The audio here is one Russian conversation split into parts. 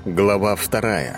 Глава 2.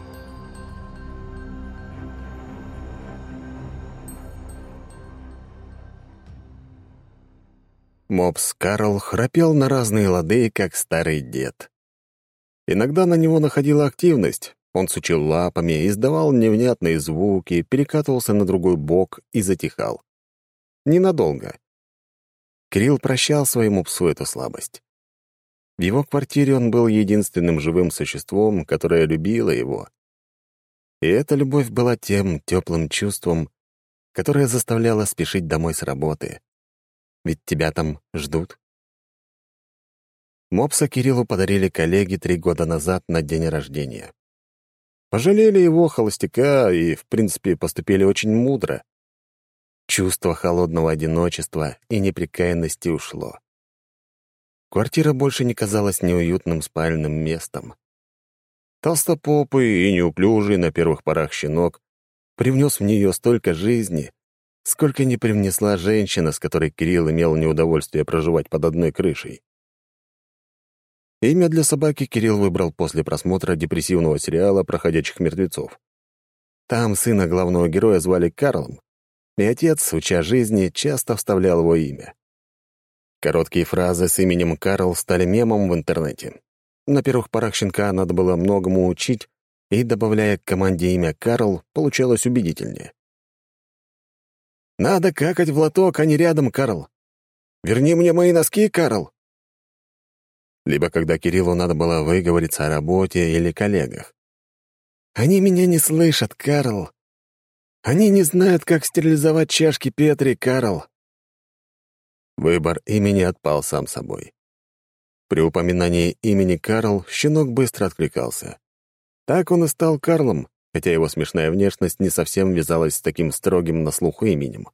Мопс Карл храпел на разные лады, как старый дед. Иногда на него находила активность. Он сучил лапами, издавал невнятные звуки, перекатывался на другой бок и затихал. Ненадолго. Кирилл прощал своему псу эту слабость. В его квартире он был единственным живым существом, которое любило его. И эта любовь была тем теплым чувством, которое заставляло спешить домой с работы. Ведь тебя там ждут. Мопса Кириллу подарили коллеги 3 года назад на день рождения. Пожалели его, холостяка, и, в принципе, поступили очень мудро. Чувство холодного одиночества и неприкаянности ушло. Квартира больше не казалась неуютным спальным местом. Толстопопый и неуклюжий на первых порах щенок привнес в нее столько жизни, сколько не привнесла женщина, с которой Кирилл имел неудовольствие проживать под одной крышей. Имя для собаки Кирилл выбрал после просмотра депрессивного сериала про ходячих мертвецов. Там сына главного героя звали Карлом, и отец, уча жизни, часто вставлял его имя. Короткие фразы с именем Карл стали мемом в интернете. На первых порах щенка надо было многому учить, и, добавляя к команде имя Карл, получалось убедительнее. «Надо какать в лоток, а не рядом, Карл! Верни мне мои носки, Карл!» Либо когда Кириллу надо было выговориться о работе или коллегах. «Они меня не слышат, Карл! Они не знают, как стерилизовать чашки Петри, Карл!» Выбор имени отпал сам собой. При упоминании имени Карл щенок быстро откликался. Так он и стал Карлом, хотя его смешная внешность не совсем вязалась с таким строгим на слух именем.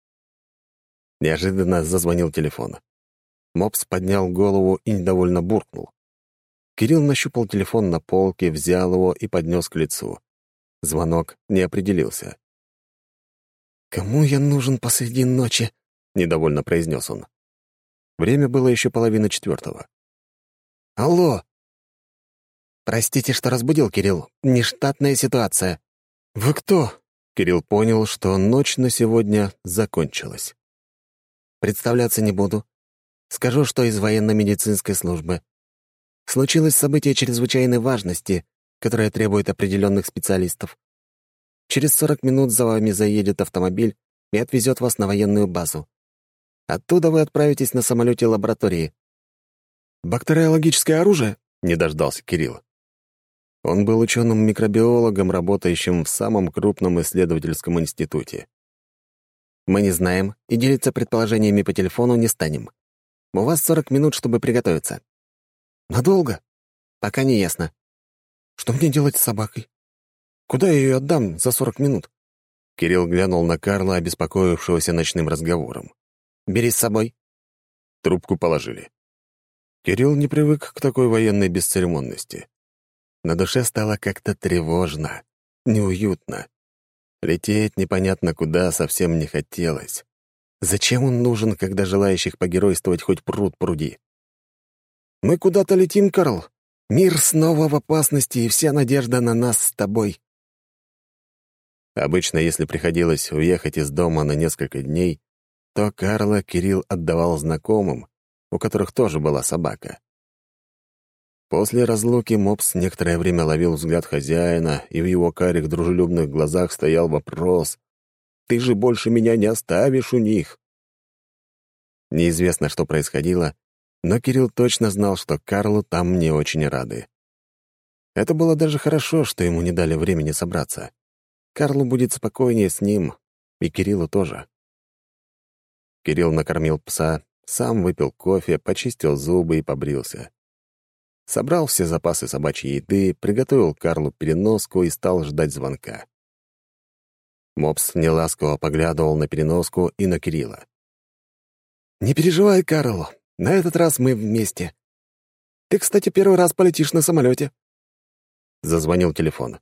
Неожиданно зазвонил телефон. Мопс поднял голову и недовольно буркнул. Кирилл нащупал телефон на полке, взял его и поднес к лицу. Звонок не определился. «Кому я нужен посреди ночи?» — недовольно произнес он. Время было еще 3:30. «Алло!» «Простите, что разбудил, Кирилл. Нештатная ситуация». «Вы кто?» Кирилл понял, что ночь на сегодня закончилась. «Представляться не буду. Скажу, что из военно-медицинской службы. Случилось событие чрезвычайной важности, которое требует определенных специалистов. Через 40 минут за вами заедет автомобиль и отвезет вас на военную базу. Оттуда вы отправитесь на самолете лаборатории». «Бактериологическое оружие?» — не дождался Кирилл. Он был ученым-микробиологом, работающим в самом крупном исследовательском институте. «Мы не знаем и делиться предположениями по телефону не станем. У вас 40 минут, чтобы приготовиться». «Надолго?» «Пока не ясно». «Что мне делать с собакой? Куда я ее отдам за 40 минут?» Кирилл глянул на Карла, обеспокоившегося ночным разговором. «Бери с собой». Трубку положили. Кирилл не привык к такой военной бесцеремонности. На душе стало как-то тревожно, неуютно. Лететь непонятно куда совсем не хотелось. Зачем он нужен, когда желающих погеройствовать хоть пруд пруди? «Мы куда-то летим, Карл. Мир снова в опасности, и вся надежда на нас с тобой». Обычно, если приходилось уехать из дома на несколько дней, то Карла Кирилл отдавал знакомым, у которых тоже была собака. После разлуки Мопс некоторое время ловил взгляд хозяина, и в его карих дружелюбных глазах стоял вопрос: «Ты же больше меня не оставишь у них?» Неизвестно, что происходило, но Кирилл точно знал, что Карлу там не очень рады. Это было даже хорошо, что ему не дали времени собраться. Карлу будет спокойнее с ним, и Кириллу тоже. Кирилл накормил пса, сам выпил кофе, почистил зубы и побрился. Собрал все запасы собачьей еды, приготовил Карлу переноску и стал ждать звонка. Мопс неласково поглядывал на переноску и на Кирилла. «Не переживай, Карл, на этот раз мы вместе. Ты, кстати, первый раз полетишь на самолете». Зазвонил телефон.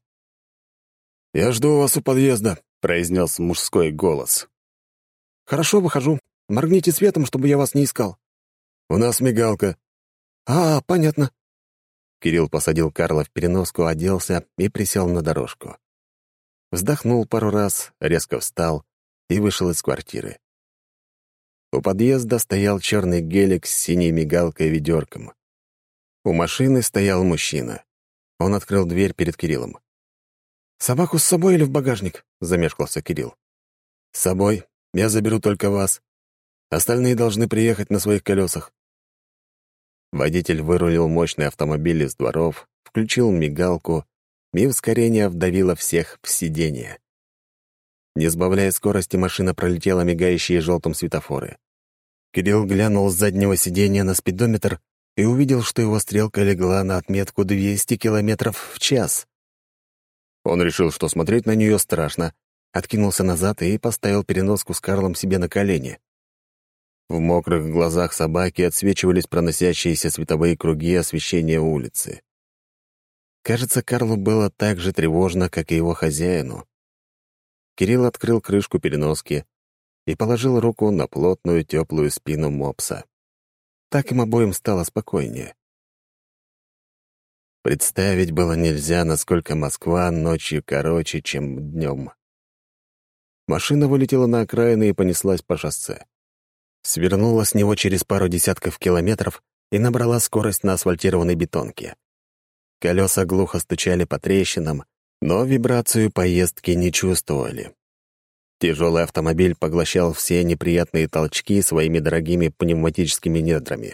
«Я жду вас у подъезда», — произнес мужской голос. «Хорошо, выхожу. Моргните светом, чтобы я вас не искал». «У нас мигалка». «А, понятно». Кирилл посадил Карла в переноску, оделся и присел на дорожку. Вздохнул пару раз, резко встал и вышел из квартиры. У подъезда стоял черный гелик с синей мигалкой и ведерком. У машины стоял мужчина. Он открыл дверь перед Кириллом. «Собаку с собой или в багажник?» — замешкался Кирилл. «С собой. Я заберу только вас. Остальные должны приехать на своих колесах». Водитель вырулил мощный автомобиль из дворов, включил мигалку, и ускорение вдавило всех в сиденье. Не сбавляя скорости, машина пролетела мигающие желтым светофоры. Кирилл глянул с заднего сиденья на спидометр и увидел, что его стрелка легла на отметку 200 километров в час. Он решил, что смотреть на нее страшно, откинулся назад и поставил переноску с Карлом себе на колени. В мокрых глазах собаки отсвечивались проносящиеся световые круги освещения улицы. Кажется, Карлу было так же тревожно, как и его хозяину. Кирилл открыл крышку переноски и положил руку на плотную теплую спину мопса. Так им обоим стало спокойнее. Представить было нельзя, насколько Москва ночью короче, чем днем. Машина вылетела на окраины и понеслась по шоссе. Свернула с него через пару десятков километров и набрала скорость на асфальтированной бетонке. Колеса глухо стучали по трещинам, но вибрацию поездки не чувствовали. Тяжелый автомобиль поглощал все неприятные толчки своими дорогими пневматическими недрами.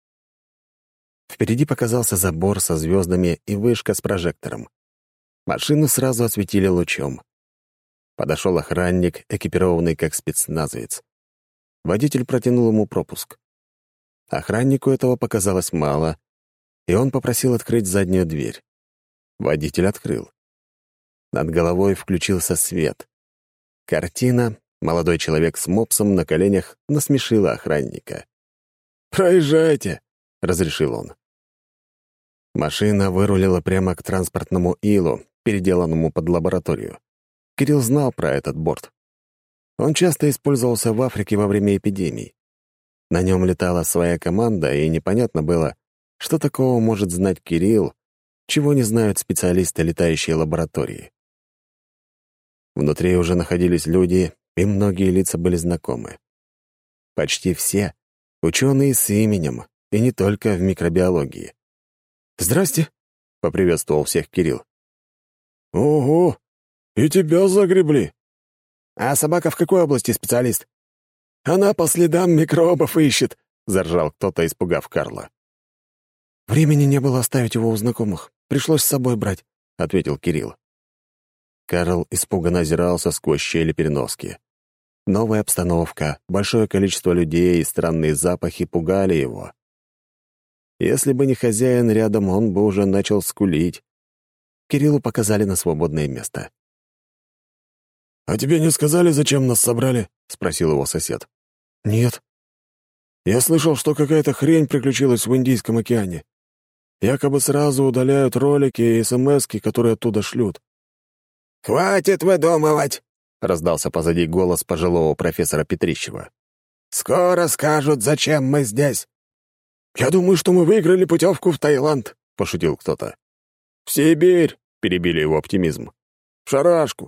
Впереди показался забор со звездами и вышка с прожектором. Машину сразу осветили лучом. Подошел охранник, экипированный как спецназовец. Водитель протянул ему пропуск. Охраннику этого показалось мало, и он попросил открыть заднюю дверь. Водитель открыл. Над головой включился свет. Картина, молодой человек с мопсом на коленях, насмешила охранника. «Проезжайте!» — разрешил он. Машина вырулила прямо к транспортному илу, переделанному под лабораторию. Кирилл знал про этот борт. Он часто использовался в Африке во время эпидемий. На нем летала своя команда, и непонятно было, что такого может знать Кирилл, чего не знают специалисты летающей лаборатории. Внутри уже находились люди, и многие лица были знакомы. Почти все — ученые с именем, и не только в микробиологии. «Здрасте», — поприветствовал всех Кирилл. «Ого! И тебя загребли!» «А собака в какой области специалист?» «Она по следам микробов ищет», — заржал кто-то, испугав Карла. «Времени не было оставить его у знакомых. Пришлось с собой брать», — ответил Кирилл. Карл испуганно озирался сквозь щели переноски. Новая обстановка, большое количество людей и странные запахи пугали его. Если бы не хозяин рядом, он бы уже начал скулить. Кириллу показали на свободное место. «А тебе не сказали, зачем нас собрали?» — спросил его сосед. «Нет». «Я слышал, что какая-то хрень приключилась в Индийском океане. Якобы сразу удаляют ролики и смски, которые оттуда шлют». «Хватит выдумывать!» — раздался позади голос пожилого профессора Петрищева. «Скоро скажут, зачем мы здесь». «Я думаю, что мы выиграли путевку в Таиланд», — пошутил кто-то. «В Сибирь!» — перебили его оптимизм. «В шарашку!»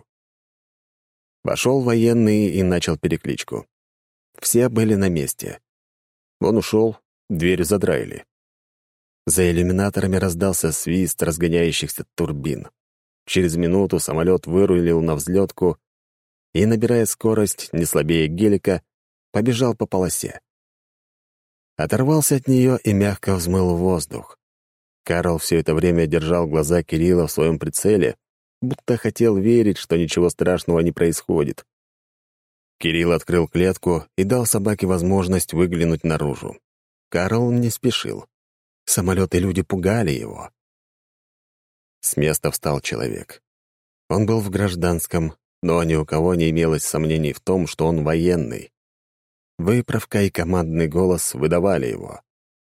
Вошел военный и начал перекличку. Все были на месте. Он ушел, дверь задраили. За иллюминаторами раздался свист разгоняющихся турбин. Через минуту самолет вырулил на взлетку и, набирая скорость, не слабее гелика, побежал по полосе. Оторвался от нее и мягко взмыл в воздух. Карл все это время держал глаза Кирилла в своем прицеле, будто хотел верить, что ничего страшного не происходит. Кирилл открыл клетку и дал собаке возможность выглянуть наружу. Карл не спешил. Самолет и люди пугали его. С места встал человек. Он был в гражданском, но ни у кого не имелось сомнений в том, что он военный. Выправка и командный голос выдавали его.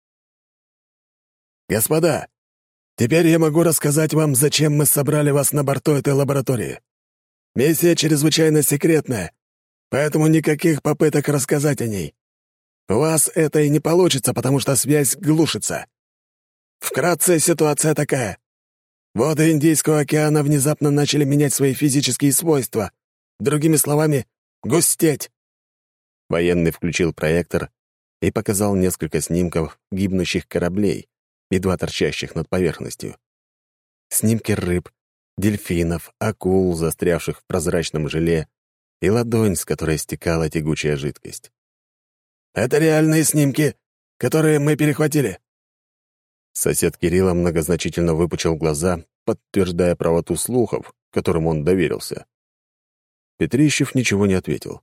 «Господа, теперь я могу рассказать вам, зачем мы собрали вас на борту этой лаборатории. Миссия чрезвычайно секретная, поэтому никаких попыток рассказать о ней. У вас это и не получится, потому что связь глушится. Вкратце ситуация такая. Воды Индийского океана внезапно начали менять свои физические свойства. Другими словами, густеть. Военный включил проектор и показал несколько снимков гибнущих кораблей, едва торчащих над поверхностью. Снимки рыб, дельфинов, акул, застрявших в прозрачном желе, и ладонь, с которой стекала тягучая жидкость. «Это реальные снимки, которые мы перехватили». Сосед Кирилла многозначительно выпучил глаза, подтверждая правоту слухов, которым он доверился. Петрищев ничего не ответил.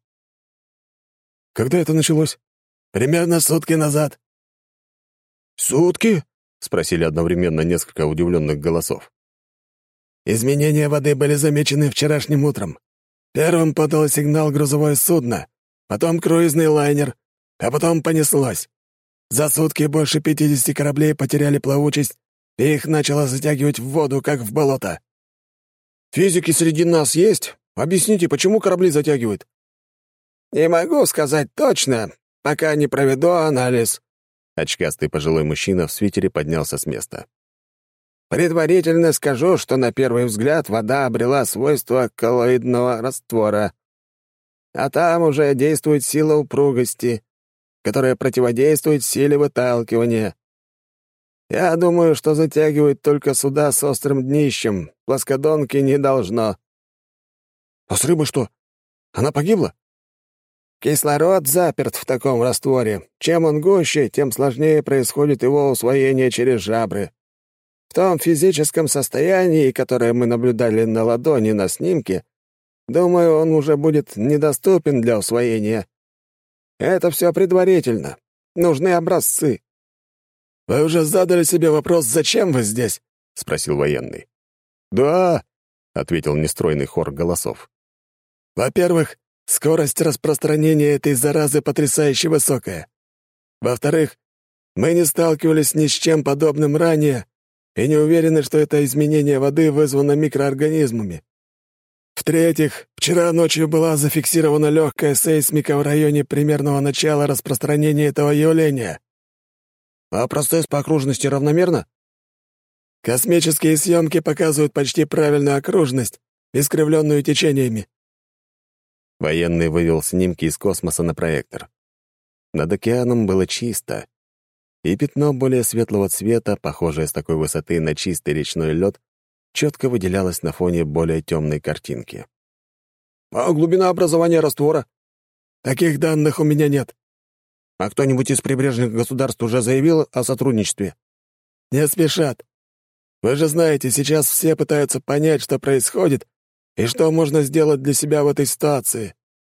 «Когда это началось?» «Примерно сутки назад». «Сутки?» — спросили одновременно несколько удивленных голосов. «Изменения воды были замечены вчерашним утром. Первым подало сигнал грузовое судно, потом круизный лайнер, а потом понеслось. За сутки больше 50 кораблей потеряли плавучесть, и их начало затягивать в воду, как в болото». «Физики среди нас есть? Объясните, почему корабли затягивают?» «Не могу сказать точно, пока не проведу анализ». Очкастый пожилой мужчина в свитере поднялся с места. «Предварительно скажу, что на первый взгляд вода обрела свойства коллоидного раствора. А там уже действует сила упругости, которая противодействует силе выталкивания. Я думаю, что затягивает только суда с острым днищем. Плоскодонки не должно». «А с рыбой что? Она погибла?» «Кислород заперт в таком растворе. Чем он гуще, тем сложнее происходит его усвоение через жабры. В том физическом состоянии, которое мы наблюдали на ладони на снимке, думаю, он уже будет недоступен для усвоения. Это все предварительно. Нужны образцы». «Вы уже задали себе вопрос, зачем вы здесь?» — спросил военный. «Да», — ответил нестройный хор голосов. «Во-первых, скорость распространения этой заразы потрясающе высокая. Во-вторых, мы не сталкивались ни с чем подобным ранее и не уверены, что это изменение воды вызвано микроорганизмами. В-третьих, вчера ночью была зафиксирована легкая сейсмика в районе примерного начала распространения этого явления». «А процесс по окружности равномерно?» «Космические съемки показывают почти правильную окружность, искривленную течениями». Военный вывел снимки из космоса на проектор. Над океаном было чисто, и пятно более светлого цвета, похожее с такой высоты на чистый речной лед, четко выделялось на фоне более темной картинки. «А глубина образования раствора?» «Таких данных у меня нет». «А кто-нибудь из прибрежных государств уже заявил о сотрудничестве?» «Не спешат. Вы же знаете, сейчас все пытаются понять, что происходит и что можно сделать для себя в этой ситуации».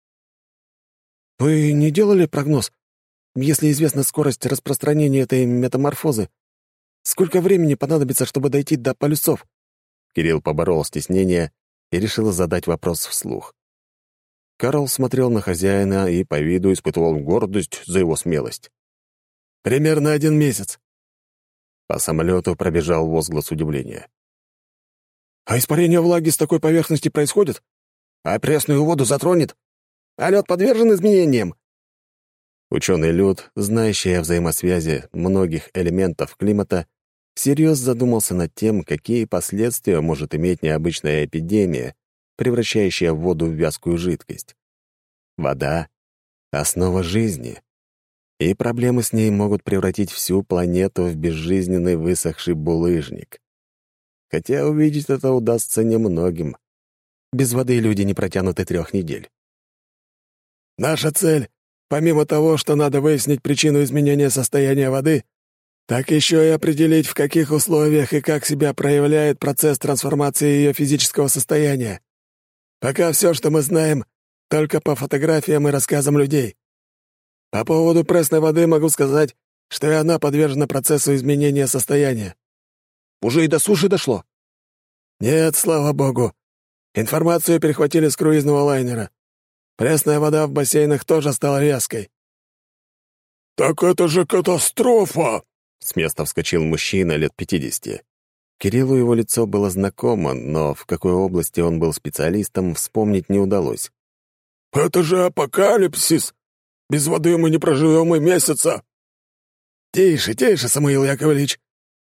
«Вы не делали прогноз? Если известна скорость распространения этой метаморфозы, сколько времени понадобится, чтобы дойти до полюсов?» Кирилл поборол стеснение и решил задать вопрос вслух. Карл смотрел на хозяина и по виду испытывал гордость за его смелость. «Примерно 1 месяц». По самолету пробежал возглас удивления. «А испарение влаги с такой поверхности происходит? А пресную воду затронет? А лед подвержен изменениям?» Ученый Люд, знающий о взаимосвязи многих элементов климата, всерьез задумался над тем, какие последствия может иметь необычная эпидемия, превращающая воду в вязкую жидкость. Вода — основа жизни, и проблемы с ней могут превратить всю планету в безжизненный высохший булыжник. Хотя увидеть это удастся немногим. Без воды люди не протянут и 3 недель. «Наша цель, помимо того, что надо выяснить причину изменения состояния воды, так еще и определить, в каких условиях и как себя проявляет процесс трансформации ее физического состояния. Пока все, что мы знаем, только по фотографиям и рассказам людей. По поводу пресной воды могу сказать, что и она подвержена процессу изменения состояния». «Уже и до суши дошло?» «Нет, слава богу. Информацию перехватили с круизного лайнера. Пресная вода в бассейнах тоже стала вязкой». «Так это же катастрофа!» С места вскочил мужчина лет 50. Кириллу его лицо было знакомо, но в какой области он был специалистом, вспомнить не удалось. «Это же апокалипсис! Без воды мы не проживем и месяца!» «Тише, тише, Самуил Яковлевич.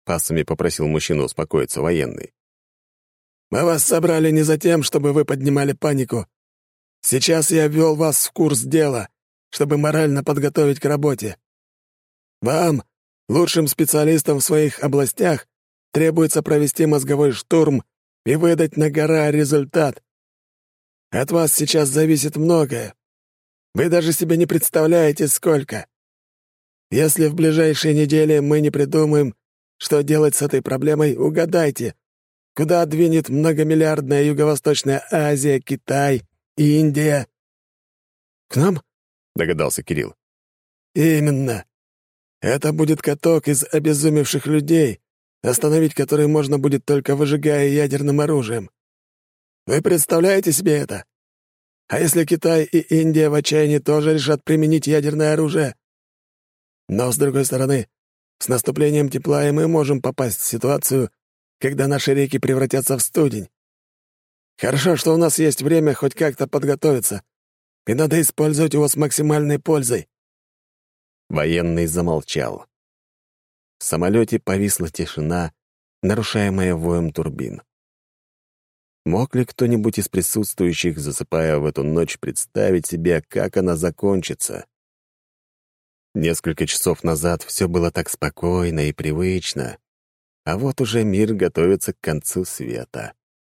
пассами попросил мужчину успокоиться военный. «Мы вас собрали не за тем, чтобы вы поднимали панику. Сейчас я ввел вас в курс дела, чтобы морально подготовить к работе. Вам, лучшим специалистам в своих областях, требуется провести мозговой штурм и выдать на гора результат. От вас сейчас зависит многое. Вы даже себе не представляете, сколько. Если в ближайшие недели мы не придумаем, что делать с этой проблемой, угадайте, куда двинет многомиллиардная Юго-Восточная Азия, Китай, Индия?» «К нам?» — догадался Кирилл. «Именно. Это будет каток из обезумевших людей, остановить который можно будет только выжигая ядерным оружием. Вы представляете себе это? А если Китай и Индия в отчаянии тоже решат применить ядерное оружие? Но, с другой стороны, с наступлением тепла и мы можем попасть в ситуацию, когда наши реки превратятся в студень. Хорошо, что у нас есть время хоть как-то подготовиться, и надо использовать его с максимальной пользой». Военный замолчал. В самолете повисла тишина, нарушаемая воем турбин. Мог ли кто-нибудь из присутствующих, засыпая в эту ночь, представить себе, как она закончится? Несколько часов назад все было так спокойно и привычно, а вот уже мир готовится к концу света.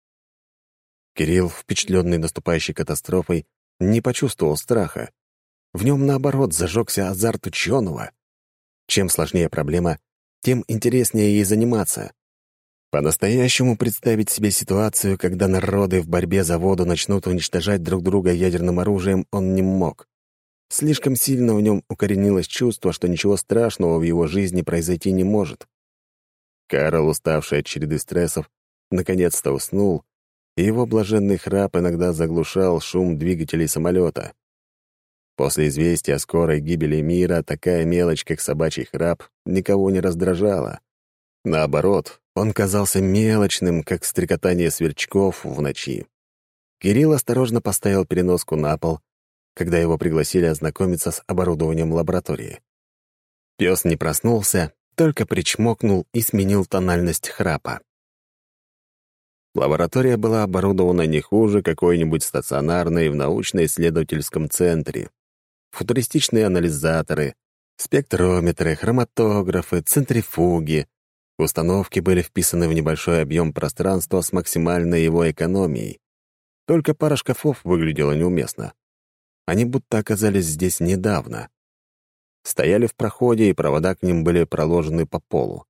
Кирилл, впечатленный наступающей катастрофой, не почувствовал страха. В нем, наоборот, зажегся азарт ученого. Чем сложнее проблема, тем интереснее ей заниматься. По-настоящему представить себе ситуацию, когда народы в борьбе за воду начнут уничтожать друг друга ядерным оружием, он не мог. Слишком сильно в нем укоренилось чувство, что ничего страшного в его жизни произойти не может. Карл, уставший от череды стрессов, наконец-то уснул, и его блаженный храп иногда заглушал шум двигателей самолета. После известия о скорой гибели мира такая мелочь, как собачий храп, никого не раздражала. Наоборот, он казался мелочным, как стрекотание сверчков в ночи. Кирилл осторожно поставил переноску на пол, когда его пригласили ознакомиться с оборудованием лаборатории. Пес не проснулся, только причмокнул и сменил тональность храпа. Лаборатория была оборудована не хуже какой-нибудь стационарной в научно-исследовательском центре. Футуристичные анализаторы, спектрометры, хроматографы, центрифуги. Установки были вписаны в небольшой объем пространства с максимальной его экономией. Только пара шкафов выглядела неуместно. Они будто оказались здесь недавно. Стояли в проходе, и провода к ним были проложены по полу.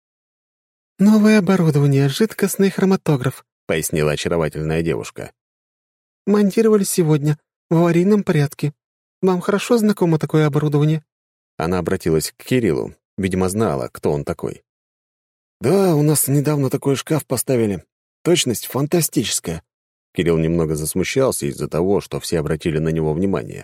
«Новое оборудование, жидкостный хроматограф», — пояснила очаровательная девушка. «Монтировали сегодня, в аварийном порядке. Вам хорошо знакомо такое оборудование?» Она обратилась к Кириллу, видимо, знала, кто он такой. «Да, у нас недавно такой шкаф поставили. Точность фантастическая». Кирилл немного засмущался из-за того, что все обратили на него внимание.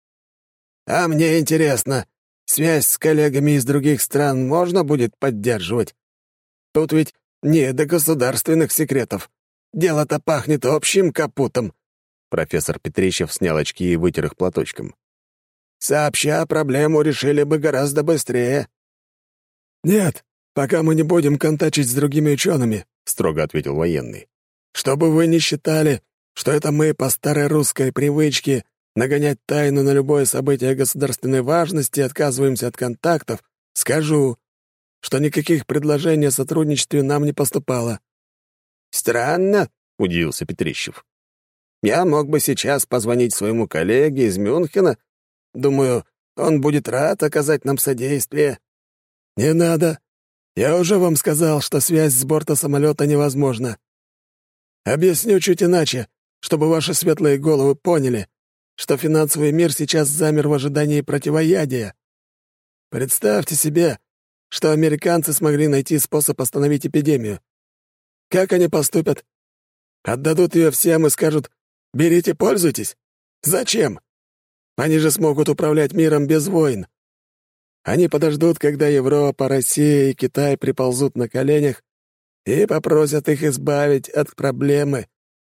«А мне интересно, связь с коллегами из других стран можно будет поддерживать? Тут ведь не до государственных секретов. Дело-то пахнет общим капутом». Профессор Петрищев снял очки и вытер их платочком. «Сообща проблему решили бы гораздо быстрее». «Нет, пока мы не будем контачить с другими учеными», — строго ответил военный. «Чтобы вы не считали, что это мы по старой русской привычке нагонять тайну на любое событие государственной важности отказываемся от контактов, скажу, что никаких предложений о сотрудничестве нам не поступало». «Странно», — удивился Петрищев. «Я мог бы сейчас позвонить своему коллеге из Мюнхена. Думаю, он будет рад оказать нам содействие». «Не надо. Я уже вам сказал, что связь с борта самолета невозможна. Объясню чуть иначе, чтобы ваши светлые головы поняли, что финансовый мир сейчас замер в ожидании противоядия. Представьте себе, что американцы смогли найти способ остановить эпидемию. Как они поступят? Отдадут ее всем и скажут: «Берите, пользуйтесь». Зачем? Они же смогут управлять миром без войн. Они подождут, когда Европа, Россия и Китай приползут на коленях и попросят их избавить от проблемы.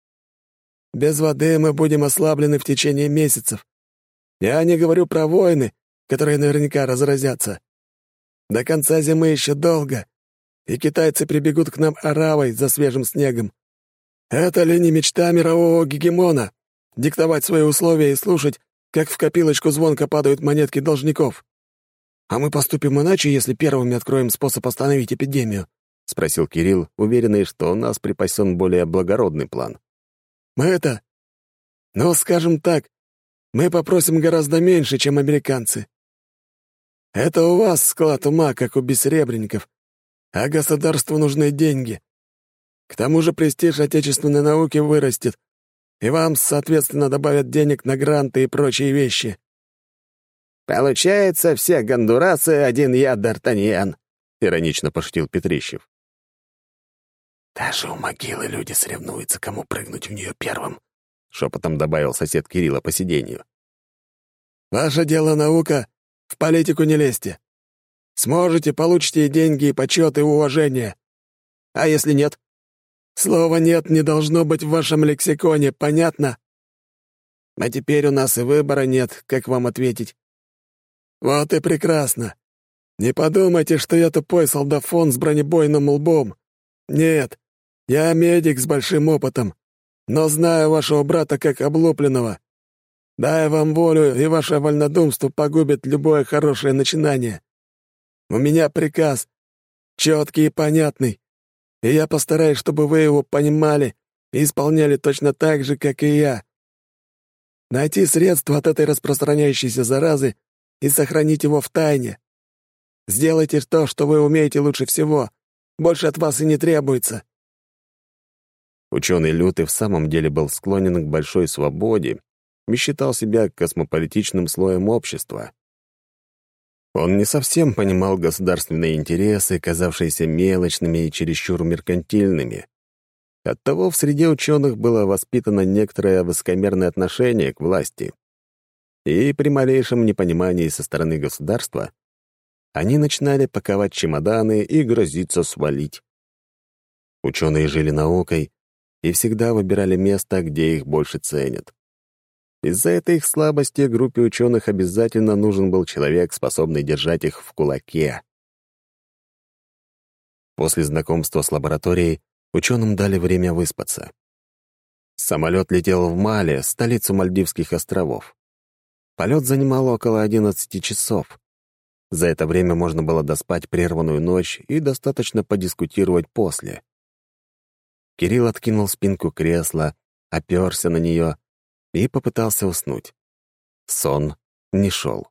Без воды мы будем ослаблены в течение месяцев. Я не говорю про войны, которые наверняка разразятся. До конца зимы еще долго, и китайцы прибегут к нам оравой за свежим снегом. Это ли не мечта мирового гегемона — диктовать свои условия и слушать, как в копилочку звонко падают монетки должников? А мы поступим иначе, если первыми откроем способ остановить эпидемию?» — спросил Кирилл, уверенный, что у нас припасен более благородный план. Ну, скажем так, мы попросим гораздо меньше, чем американцы. Это у вас склад ума, как у бессребренников, а государству нужны деньги. К тому же престиж отечественной науки вырастет, и вам, соответственно, добавят денег на гранты и прочие вещи. «Получается, все гондурасы — один я, Д'Артаньян», — иронично пошутил Петрищев. «Даже у могилы люди соревнуются, кому прыгнуть в нее первым», — шепотом добавил сосед Кирилла по сиденью. «Ваше дело наука, в политику не лезьте. Сможете, получите и деньги, и почет, и уважение. А если нет? Слова «нет» не должно быть в вашем лексиконе, понятно? А теперь у нас и выбора нет, как вам ответить. Вот и прекрасно. Не подумайте, что я тупой солдафон с бронебойным лбом. Нет, я медик с большим опытом, но знаю вашего брата как облупленного. Дай вам волю, и ваше вольнодумство погубит любое хорошее начинание. У меня приказ, четкий и понятный, и я постараюсь, чтобы вы его понимали и исполняли точно так же, как и я. Найти средства от этой распространяющейся заразы и сохранить его в тайне. Сделайте то, что вы умеете лучше всего. Больше от вас и не требуется». Ученый Лютый в самом деле был склонен к большой свободе и считал себя космополитичным слоем общества. Он не совсем понимал государственные интересы, казавшиеся мелочными и чересчур меркантильными. Оттого в среде ученых было воспитано некоторое высокомерное отношение к власти. И при малейшем непонимании со стороны государства они начинали паковать чемоданы и грозиться свалить. Ученые жили наукой и всегда выбирали место, где их больше ценят. Из-за этой их слабости группе ученых обязательно нужен был человек, способный держать их в кулаке. После знакомства с лабораторией ученым дали время выспаться. Самолет летел в Мале, столицу Мальдивских островов. Полет занимал около 11 часов. За это время можно было доспать прерванную ночь и достаточно подискутировать после. Кирилл откинул спинку кресла, оперся на нее и попытался уснуть. Сон не шел.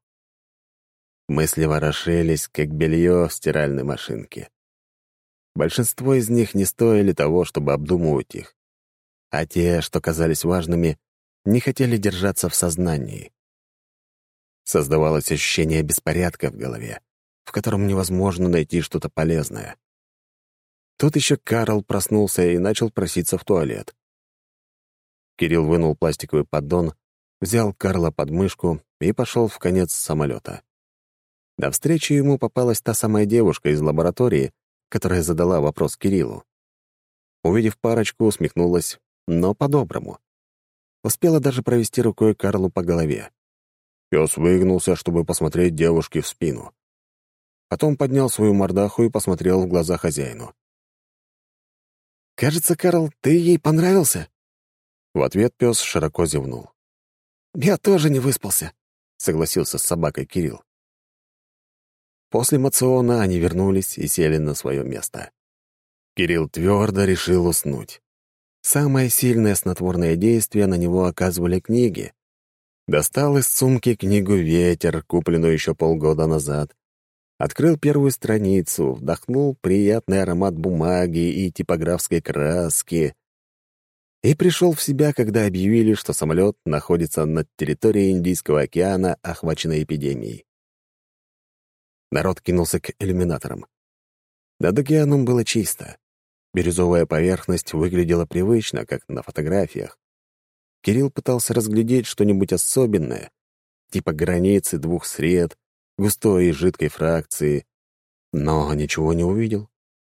Мысли ворошились, как белье в стиральной машинке. Большинство из них не стоили того, чтобы обдумывать их, а те, что казались важными, не хотели держаться в сознании. Создавалось ощущение беспорядка в голове, в котором невозможно найти что-то полезное. Тут еще Карл проснулся и начал проситься в туалет. Кирилл вынул пластиковый поддон, взял Карла под мышку и пошел в конец самолета. Навстречу ему попалась та самая девушка из лаборатории, которая задала вопрос Кириллу. Увидев парочку, усмехнулась, но по-доброму. Успела даже провести рукой Карлу по голове. Пес выгнулся, чтобы посмотреть девушке в спину. Потом поднял свою мордаху и посмотрел в глаза хозяину. «Кажется, Карл, ты ей понравился?» В ответ пес широко зевнул. «Я тоже не выспался», — согласился с собакой Кирилл. После мациона они вернулись и сели на свое место. Кирилл твердо решил уснуть. Самое сильное снотворное действие на него оказывали книги. Достал из сумки книгу «Ветер», купленную еще полгода назад. Открыл первую страницу, вдохнул приятный аромат бумаги и типографской краски. И пришел в себя, когда объявили, что самолет находится над территорией Индийского океана, охваченной эпидемией. Народ кинулся к иллюминаторам. Над океаном было чисто. Бирюзовая поверхность выглядела привычно, как на фотографиях. Кирилл пытался разглядеть что-нибудь особенное, типа границы двух сред, густой и жидкой фракции, но ничего не увидел.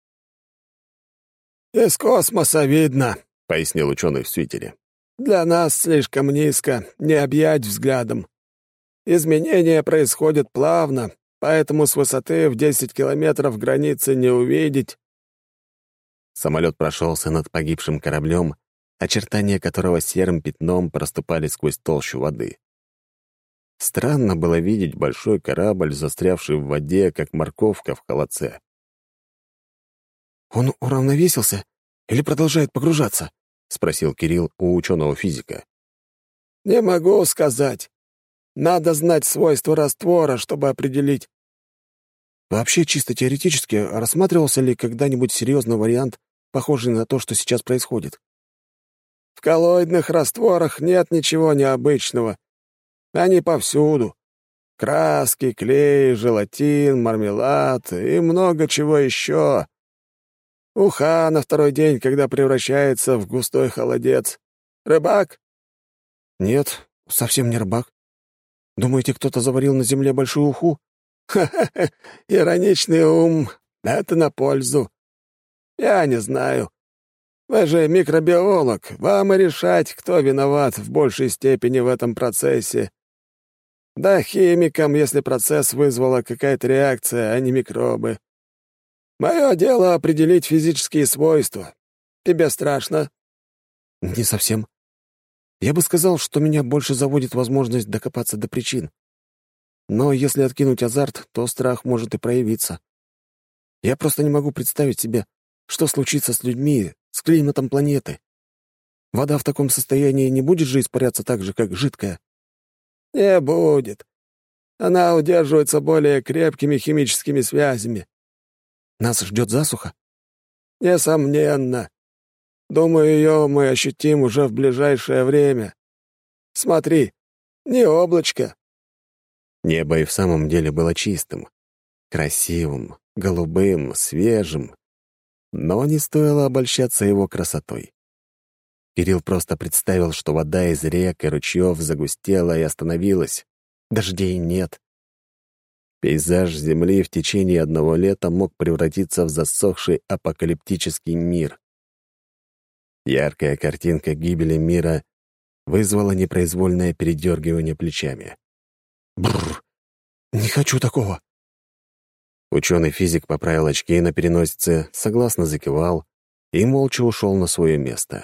«Из космоса видно», — пояснил ученый в свитере. «Для нас слишком низко, не объять взглядом. Изменения происходят плавно, поэтому с высоты в 10 километров границы не увидеть». Самолет прошелся над погибшим кораблем, очертания которого серым пятном проступали сквозь толщу воды. Странно было видеть большой корабль, застрявший в воде, как морковка в холодце. «Он уравновесился или продолжает погружаться?» — спросил Кирилл у ученого-физика. «Не могу сказать. Надо знать свойства раствора, чтобы определить». Вообще, чисто теоретически, рассматривался ли когда-нибудь серьезный вариант, похожий на то, что сейчас происходит? В коллоидных растворах нет ничего необычного. Они повсюду. Краски, клей, желатин, мармелад и много чего еще. Уха на второй день, когда превращается в густой холодец. Рыбак? Нет, совсем не рыбак. Думаете, кто-то заварил на земле большую уху? Ха-ха-ха, ироничный ум. Это на пользу. Я не знаю. Вы же микробиолог. Вам и решать, кто виноват в большей степени в этом процессе. Да химикам, если процесс вызвала какая-то реакция, а не микробы. Мое дело — определить физические свойства. Тебе страшно? Не совсем. Я бы сказал, что меня больше заводит возможность докопаться до причин. Но если откинуть азарт, то страх может и проявиться. Я просто не могу представить себе, что случится с людьми, с климатом планеты. Вода в таком состоянии не будет же испаряться так же, как жидкая? Не будет. Она удерживается более крепкими химическими связями. Нас ждет засуха? Несомненно. Думаю, ее мы ощутим уже в ближайшее время. Смотри, не облачко. Небо и в самом деле было чистым, красивым, голубым, свежим. Но не стоило обольщаться его красотой. Кирилл просто представил, что вода из рек и ручьев загустела и остановилась. Дождей нет. Пейзаж Земли в течение одного лета мог превратиться в засохший апокалиптический мир. Яркая картинка гибели мира вызвала непроизвольное передергивание плечами. Бррр, не хочу такого. Ученый-физик поправил очки на переносице, согласно закивал и молча ушел на свое место.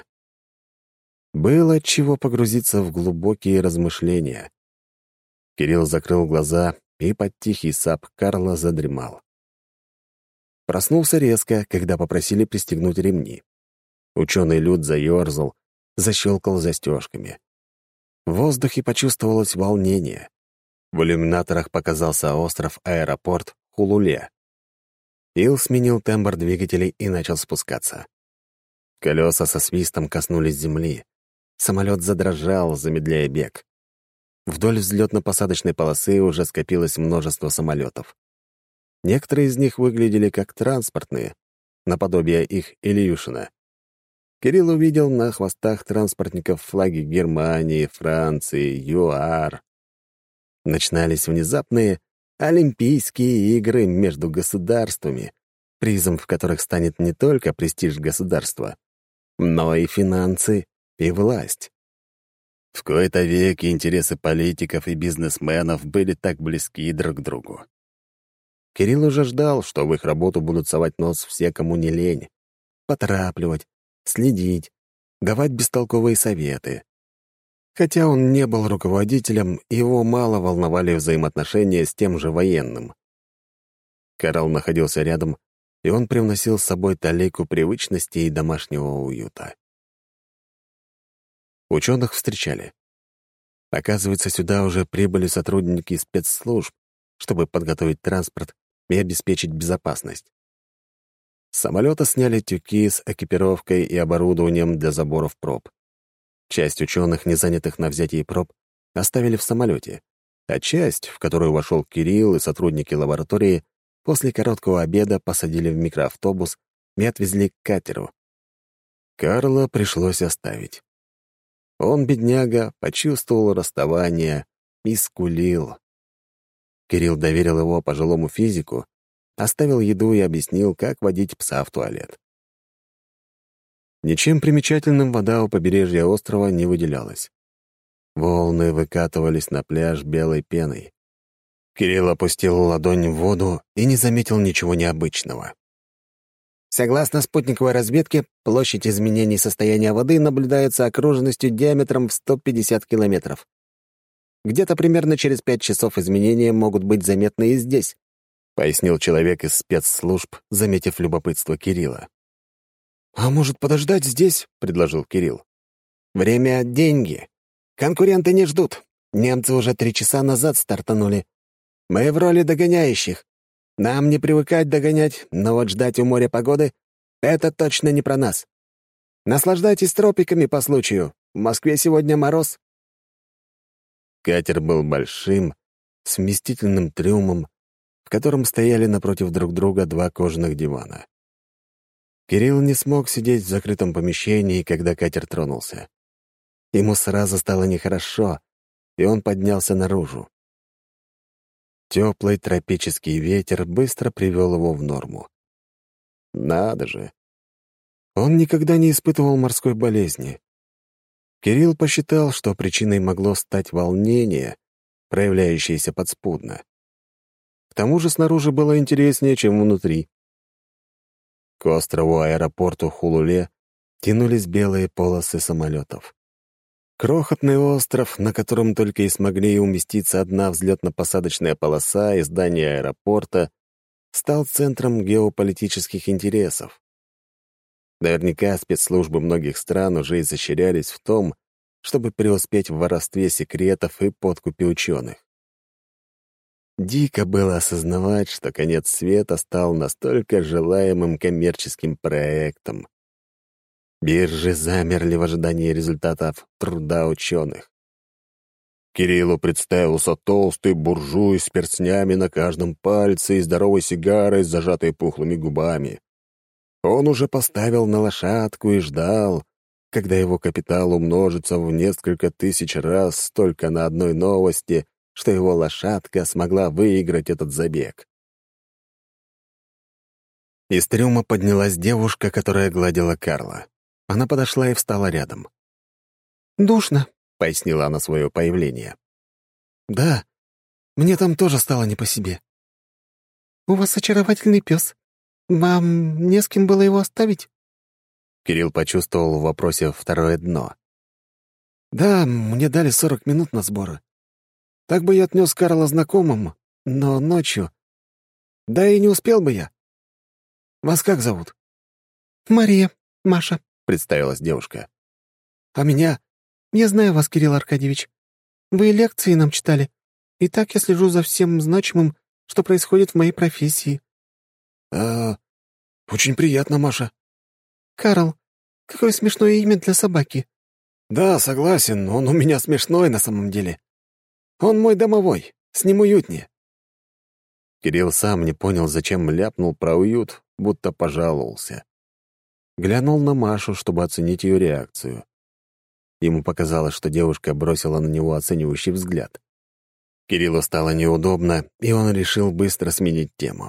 Было чего погрузиться в глубокие размышления. Кирилл закрыл глаза и под тихий сап Карла задремал. Проснулся резко, когда попросили пристегнуть ремни. Ученый Люд заерзал, защелкал застежками. В воздухе почувствовалось волнение. В иллюминаторах показался остров-аэропорт Хулуле. Ил сменил тембр двигателей и начал спускаться. Колеса со свистом коснулись земли. Самолет задрожал, замедляя бег. Вдоль взлетно-посадочной полосы уже скопилось множество самолетов. Некоторые из них выглядели как транспортные, наподобие их Ильюшина. Кирилл увидел на хвостах транспортников флаги Германии, Франции, ЮАР. Начинались внезапные Олимпийские игры между государствами, призом в которых станет не только престиж государства, но и финансы и власть. В кои-то веки интересы политиков и бизнесменов были так близки друг к другу. Кирилл уже ждал, что в их работу будут совать нос все, кому не лень, поторапливать, следить, давать бестолковые советы. Хотя он не был руководителем, его мало волновали взаимоотношения с тем же военным. Карл находился рядом, и он привносил с собой талику привычности и домашнего уюта. Ученых встречали. Оказывается, сюда уже прибыли сотрудники спецслужб, чтобы подготовить транспорт и обеспечить безопасность. С самолета сняли тюки с экипировкой и оборудованием для заборов проб. Часть ученых, не занятых на взятии проб, оставили в самолете, а часть, в которую вошел Кирилл и сотрудники лаборатории, после короткого обеда посадили в микроавтобус и отвезли к катеру. Карла пришлось оставить. Он, бедняга, почувствовал расставание и скулил. Кирилл доверил его пожилому физику, оставил еду и объяснил, как водить пса в туалет. Ничем примечательным вода у побережья острова не выделялась. Волны выкатывались на пляж белой пеной. Кирилл опустил ладонь в воду и не заметил ничего необычного. Согласно спутниковой разведке, площадь изменений состояния воды наблюдается окружностью диаметром в 150 километров. Где-то примерно через 5 часов изменения могут быть заметны и здесь», — пояснил человек из спецслужб, заметив любопытство Кирилла. «А может, подождать здесь?» — предложил Кирилл. «Время — деньги. Конкуренты не ждут. Немцы уже 3 часа назад стартанули. Мы в роли догоняющих. Нам не привыкать догонять, но вот ждать у моря погоды — это точно не про нас. Наслаждайтесь тропиками по случаю. В Москве сегодня мороз». Катер был большим, с вместительным трюмом, в котором стояли напротив друг друга 2 кожаных дивана. Кирилл не смог сидеть в закрытом помещении, когда катер тронулся. Ему сразу стало нехорошо, и он поднялся наружу. Теплый тропический ветер быстро привел его в норму. Надо же! Он никогда не испытывал морской болезни. Кирилл посчитал, что причиной могло стать волнение, проявляющееся подспудно. К тому же снаружи было интереснее, чем внутри. К острову-аэропорту Хулуле тянулись белые полосы самолетов. Крохотный остров, на котором только и смогли уместиться одна взлетно-посадочная полоса и здание аэропорта, стал центром геополитических интересов. Наверняка спецслужбы многих стран уже изощрялись в том, чтобы преуспеть в воровстве секретов и подкупе ученых. Дико было осознавать, что конец света стал настолько желаемым коммерческим проектом. Биржи замерли в ожидании результатов труда ученых. Кириллу представился толстый буржуй с перстнями на каждом пальце и здоровой сигарой, зажатой пухлыми губами. Он уже поставил на лошадку и ждал, когда его капитал умножится в несколько тысяч раз столько на одной новости, что его лошадка смогла выиграть этот забег. Из трюма поднялась девушка, которая гладила Карла. Она подошла и встала рядом. «Душно», — пояснила она свое появление. «Да, мне там тоже стало не по себе». «У вас очаровательный пес. Вам не с кем было его оставить?» Кирилл почувствовал в вопросе второе дно. «Да, мне дали 40 минут на сборы. Так бы я отнес Карла знакомым, но ночью... Да и не успел бы я. Вас как зовут?» «Мария, Маша», — представилась девушка. «А меня? Я знаю вас, Кирилл Аркадьевич. Вы лекции нам читали. И так я слежу за всем значимым, что происходит в моей профессии». Очень приятно, Маша». «Карл, какое смешное имя для собаки». «Да, согласен, он у меня смешной на самом деле. Он мой домовой, с ним уютнее». Кирилл сам не понял, зачем ляпнул про уют, будто пожаловался. Глянул на Машу, чтобы оценить ее реакцию. Ему показалось, что девушка бросила на него оценивающий взгляд. Кириллу стало неудобно, и он решил быстро сменить тему.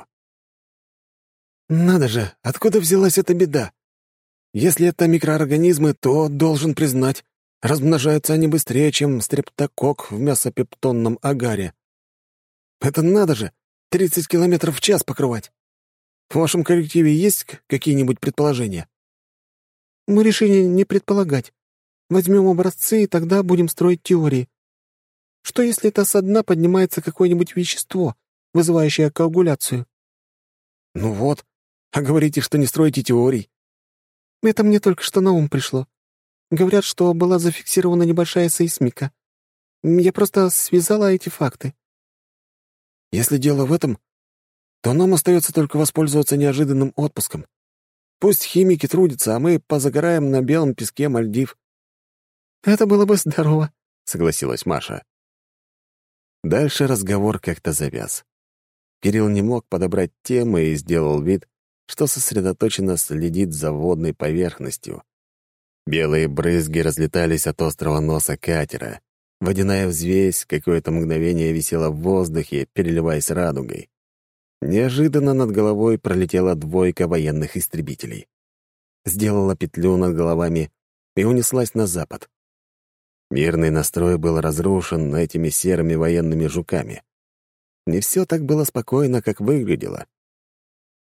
«Надо же, откуда взялась эта беда? Если это микроорганизмы, то, должен признать, размножаются они быстрее, чем стрептококк в мясопептонном агаре. Это надо же, 30 километров в час покрывать. В вашем коллективе есть какие-нибудь предположения?» «Мы решили не предполагать. Возьмем образцы, и тогда будем строить теории. Что, если это со дна поднимается какое-нибудь вещество, вызывающее коагуляцию?» «Ну вот, а говорите, что не строите теорий». «Это мне только что на ум пришло. Говорят, что была зафиксирована небольшая сейсмика. Я просто связала эти факты». «Если дело в этом, то нам остается только воспользоваться неожиданным отпуском. Пусть химики трудятся, а мы позагораем на белом песке Мальдив». «Это было бы здорово», — согласилась Маша. Дальше разговор как-то завяз. Кирилл не мог подобрать темы и сделал вид, что сосредоточенно следит за водной поверхностью. Белые брызги разлетались от острого носа катера. Водяная взвесь какое-то мгновение висела в воздухе, переливаясь радугой. Неожиданно над головой пролетела двойка военных истребителей. Сделала петлю над головами и унеслась на запад. Мирный настрой был разрушен этими серыми военными жуками. Не все так было спокойно, как выглядело.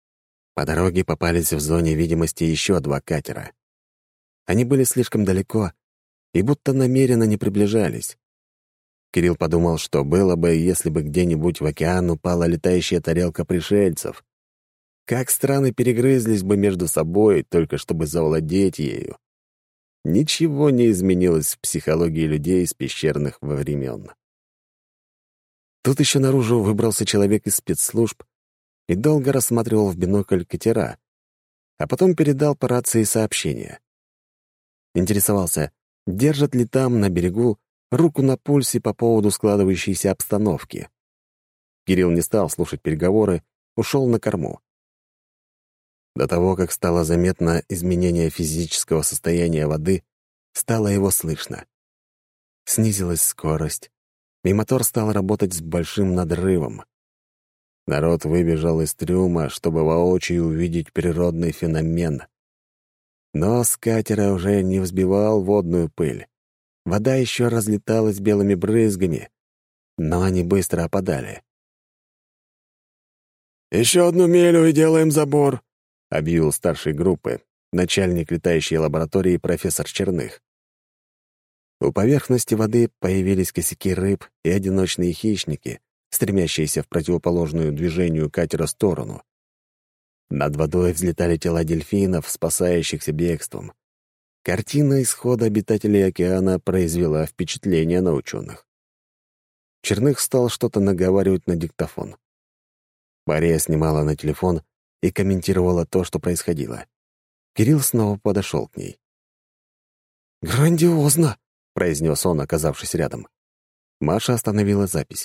По дороге попались в зоне видимости еще 2 катера. Они были слишком далеко и будто намеренно не приближались. Кирилл подумал, что было бы, если бы где-нибудь в океан упала летающая тарелка пришельцев. Как страны перегрызлись бы между собой, только чтобы завладеть ею. Ничего не изменилось в психологии людей с пещерных времен. Тут еще наружу выбрался человек из спецслужб и долго рассматривал в бинокль катера, а потом передал по рации сообщение. Интересовался, держат ли там, на берегу, руку на пульсе по поводу складывающейся обстановки. Кирилл не стал слушать переговоры, ушел на корму. До того, как стало заметно изменение физического состояния воды, стало его слышно. Снизилась скорость, и мотор стал работать с большим надрывом. Народ выбежал из трюма, чтобы воочию увидеть природный феномен. Но с катера уже не взбивал водную пыль. Вода еще разлеталась белыми брызгами, но они быстро опадали. «Еще 1 милю и делаем забор», — объявил старший группы, начальник летающей лаборатории профессор Черных. У поверхности воды появились косяки рыб и одиночные хищники, стремящиеся в противоположную движению катера сторону. Над водой взлетали тела дельфинов, спасающихся бегством. Картина исхода обитателей океана произвела впечатление на ученых. Черных стал что-то наговаривать на диктофон. Мария снимала на телефон и комментировала то, что происходило. Кирилл снова подошел к ней. «Грандиозно!» — произнес он, оказавшись рядом. Маша остановила запись.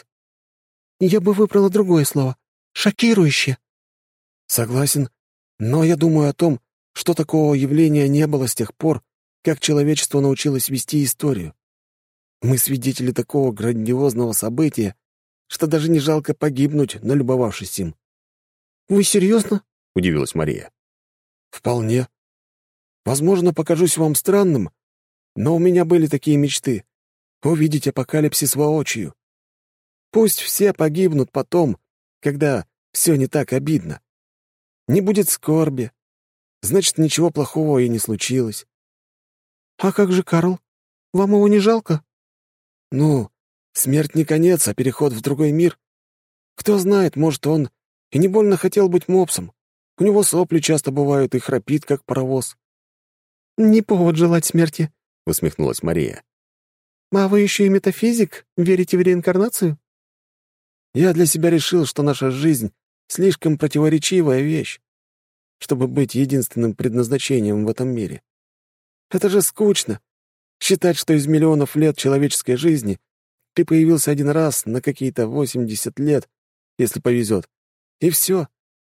«Я бы выбрала другое слово. Шокирующе!» «Согласен, но я думаю о том, что такого явления не было с тех пор, как человечество научилось вести историю. Мы свидетели такого грандиозного события, что даже не жалко погибнуть, налюбовавшись им». «Вы серьезно?» — удивилась Мария. «Вполне. Возможно, покажусь вам странным, но у меня были такие мечты — увидеть апокалипсис воочию. Пусть все погибнут потом, когда все не так обидно. Не будет скорби. Значит, ничего плохого и не случилось». «А как же Карл? Вам его не жалко?» «Ну, смерть не конец, а переход в другой мир. Кто знает, может, он и не больно хотел быть мопсом. У него сопли часто бывают и храпит, как паровоз». «Не повод желать смерти», — усмехнулась Мария. «А вы еще и метафизик? Верите в реинкарнацию?» «Я для себя решил, что наша жизнь — слишком противоречивая вещь, чтобы быть единственным предназначением в этом мире. Это же скучно. Считать, что из миллионов лет человеческой жизни ты появился один раз на какие-то 80 лет, если повезет, и все.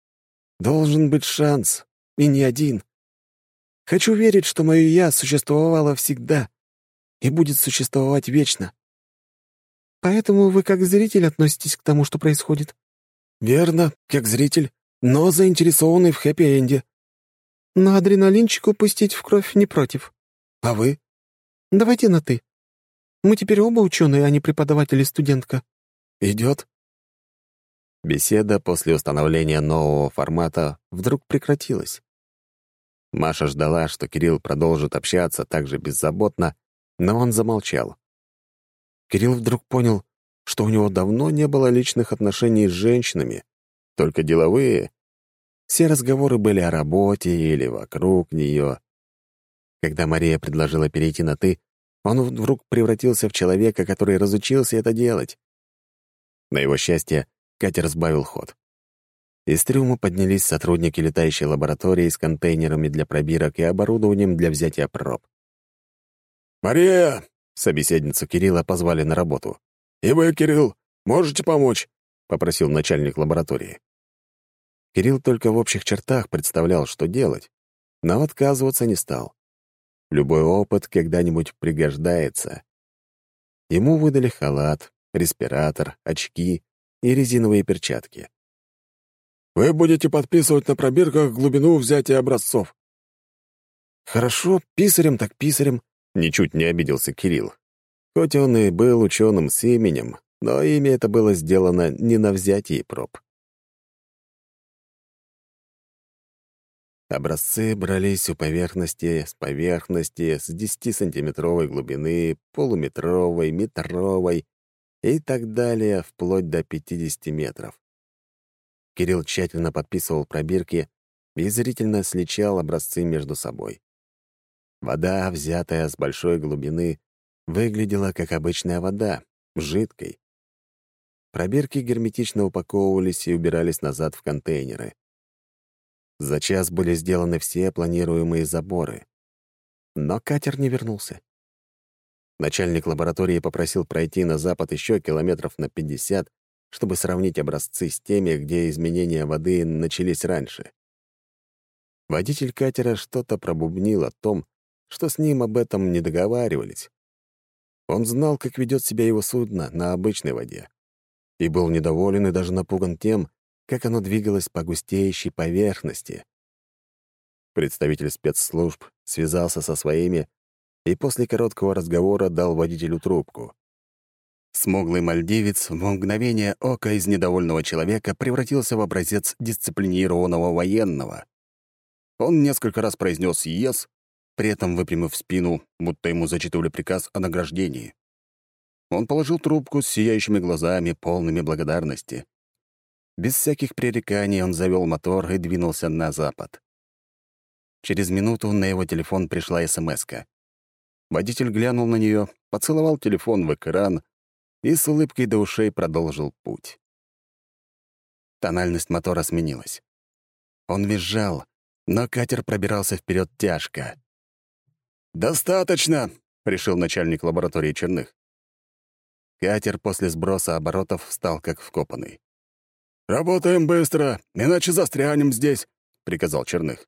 Должен быть шанс, и не один. Хочу верить, что мое «я» существовало всегда и будет существовать вечно». «Поэтому вы как зритель относитесь к тому, что происходит?» «Верно, как зритель, но заинтересованный в хэппи-энде». «Но адреналинчику пустить в кровь не против». «А вы?» «Давайте на «ты». Мы теперь оба ученые, а не преподаватель и студентка». «Идет». Беседа после установления нового формата вдруг прекратилась. Маша ждала, что Кирилл продолжит общаться так же беззаботно, но он замолчал. Кирилл вдруг понял, что у него давно не было личных отношений с женщинами, только деловые. Все разговоры были о работе или вокруг нее. Когда Мария предложила перейти на «ты», он вдруг превратился в человека, который разучился это делать. На его счастье, катер сбавил ход. Из трюма поднялись сотрудники летающей лаборатории с контейнерами для пробирок и оборудованием для взятия проб. «Мария!» — собеседницу Кирилла позвали на работу. «И вы, Кирилл, можете помочь?» — попросил начальник лаборатории. Кирилл только в общих чертах представлял, что делать, но отказываться не стал. Любой опыт когда-нибудь пригождается. Ему выдали халат, респиратор, очки и резиновые перчатки. «Вы будете подписывать на пробирках глубину взятия образцов». «Хорошо, писарем так писарем», — ничуть не обиделся Кирилл. Хоть он и был ученым с именем, но имя это было сделано не на взятии проб. Образцы брались у поверхности, с поверхности, с 10-сантиметровой глубины, полуметровой, метровой и так далее, вплоть до 50 метров. Кирилл тщательно подписывал пробирки и зрительно сличал образцы между собой. Вода, взятая с большой глубины, выглядела как обычная вода, жидкой. Пробирки герметично упаковывались и убирались назад в контейнеры. За час были сделаны все планируемые заборы. Но катер не вернулся. Начальник лаборатории попросил пройти на запад еще километров на 50, чтобы сравнить образцы с теми, где изменения воды начались раньше. Водитель катера что-то пробубнил о том, что с ним об этом не договаривались. Он знал, как ведет себя его судно на обычной воде, и был недоволен и даже напуган тем, как оно двигалось по густеющей поверхности. Представитель спецслужб связался со своими и после короткого разговора дал водителю трубку. Смуглый мальдивец в мгновение ока из недовольного человека превратился в образец дисциплинированного военного. Он несколько раз произнес «ес», при этом выпрямив спину, будто ему зачитывали приказ о награждении. Он положил трубку с сияющими глазами, полными благодарности. Без всяких пререканий он завел мотор и двинулся на запад. Через минуту на его телефон пришла смс-ка. Водитель глянул на нее, поцеловал телефон в экран и с улыбкой до ушей продолжил путь. Тональность мотора сменилась. Он визжал, но катер пробирался вперед тяжко. «Достаточно!» — решил начальник лаборатории Черных. Катер после сброса оборотов встал как вкопанный. «Работаем быстро, иначе застрянем здесь», — приказал Черных.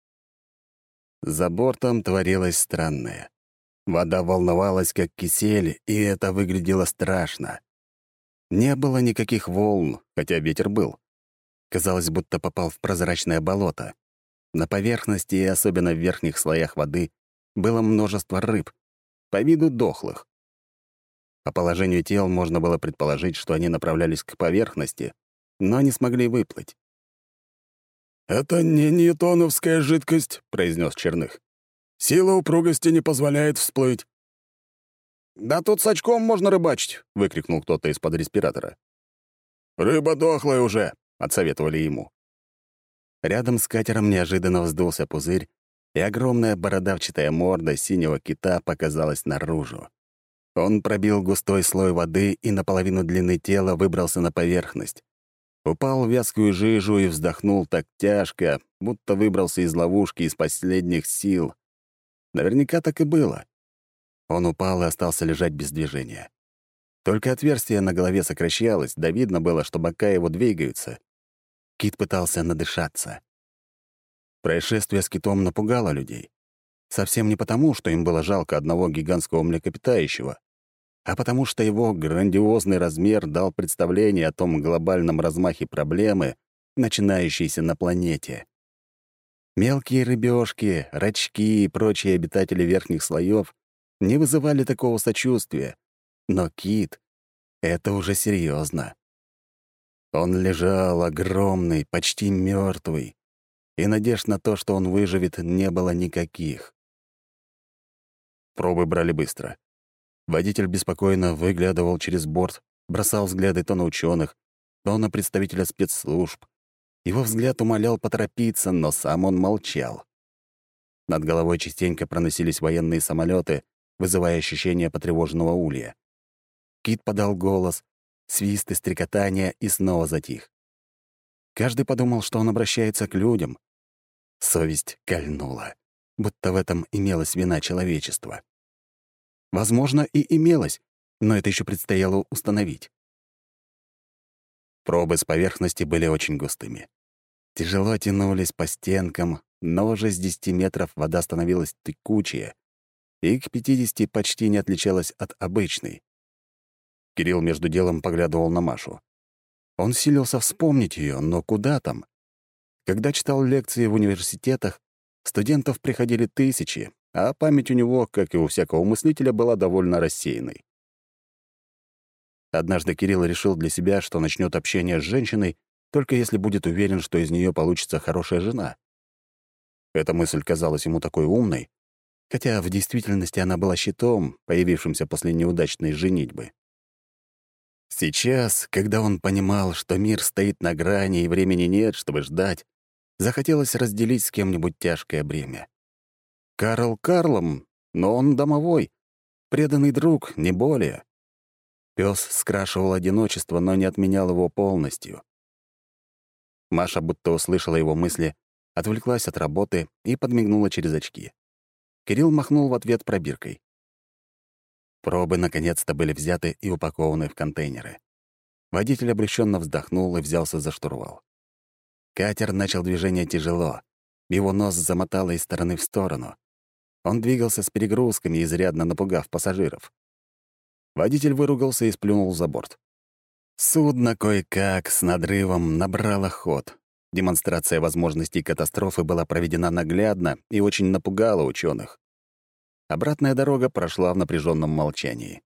За бортом творилось странное. Вода волновалась, как кисель, и это выглядело страшно. Не было никаких волн, хотя ветер был. Казалось, будто попал в прозрачное болото. На поверхности и особенно в верхних слоях воды было множество рыб, по виду дохлых. По положению тел можно было предположить, что они направлялись к поверхности, но не смогли выплыть. «Это не ньютоновская жидкость», — произнес Черных. «Сила упругости не позволяет всплыть». «Да тут с очком можно рыбачить», — выкрикнул кто-то из-под респиратора. «Рыба дохлая уже», — отсоветовали ему. Рядом с катером неожиданно вздулся пузырь, и огромная бородавчатая морда синего кита показалась наружу. Он пробил густой слой воды и наполовину длины тела выбрался на поверхность. Упал в вязкую жижу и вздохнул так тяжко, будто выбрался из ловушки из последних сил. Наверняка так и было. Он упал и остался лежать без движения. Только отверстие на голове сокращалось, да видно было, что бока его двигаются. Кит пытался надышаться. Происшествие с китом напугало людей. Совсем не потому, что им было жалко одного гигантского млекопитающего, а потому что его грандиозный размер дал представление о том глобальном размахе проблемы, начинающейся на планете. Мелкие рыбешки, рачки и прочие обитатели верхних слоев не вызывали такого сочувствия, но кит — это уже серьезно. Он лежал огромный, почти мертвый, и надежд на то, что он выживет, не было никаких. Пробы брали быстро. Водитель беспокойно выглядывал через борт, бросал взгляды то на ученых, то на представителя спецслужб. Его взгляд умолял поторопиться, но сам он молчал. Над головой частенько проносились военные самолеты, вызывая ощущение потревоженного улья. Кит подал голос, свист и стрекотание, и снова затих. Каждый подумал, что он обращается к людям. Совесть кольнула, будто в этом имелась вина человечества. Возможно, и имелась, но это еще предстояло установить. Пробы с поверхности были очень густыми. Тяжело тянулись по стенкам, но уже с 10 метров вода становилась текучая, и к 50 почти не отличалась от обычной. Кирилл между делом поглядывал на Машу. Он силился вспомнить ее, но куда там? Когда читал лекции в университетах, студентов приходили тысячи, а память у него, как и у всякого мыслителя, была довольно рассеянной. Однажды Кирилл решил для себя, что начнет общение с женщиной, только если будет уверен, что из нее получится хорошая жена. Эта мысль казалась ему такой умной, хотя в действительности она была щитом, появившимся после неудачной женитьбы. Сейчас, когда он понимал, что мир стоит на грани и времени нет, чтобы ждать, захотелось разделить с кем-нибудь тяжкое бремя. Карл Карлом, но он домовой, преданный друг, не более. Пёс скрашивал одиночество, но не отменял его полностью. Маша будто услышала его мысли, отвлеклась от работы и подмигнула через очки. Кирилл махнул в ответ пробиркой. Пробы наконец-то были взяты и упакованы в контейнеры. Водитель облегченно вздохнул и взялся за штурвал. Катер начал движение тяжело. Его нос замотало из стороны в сторону. Он двигался с перегрузками, изрядно напугав пассажиров. Водитель выругался и сплюнул за борт. Судно кое-как с надрывом набрало ход. Демонстрация возможностей катастрофы была проведена наглядно и очень напугала ученых. Обратная дорога прошла в напряженном молчании.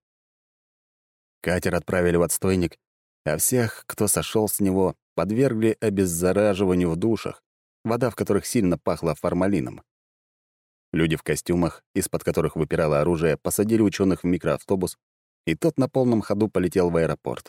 Катер отправили в отстойник, а всех, кто сошел с него, подвергли обеззараживанию в душах, вода в которых сильно пахла формалином. Люди в костюмах, из-под которых выпирало оружие, посадили ученых в микроавтобус, и тот на полном ходу полетел в аэропорт.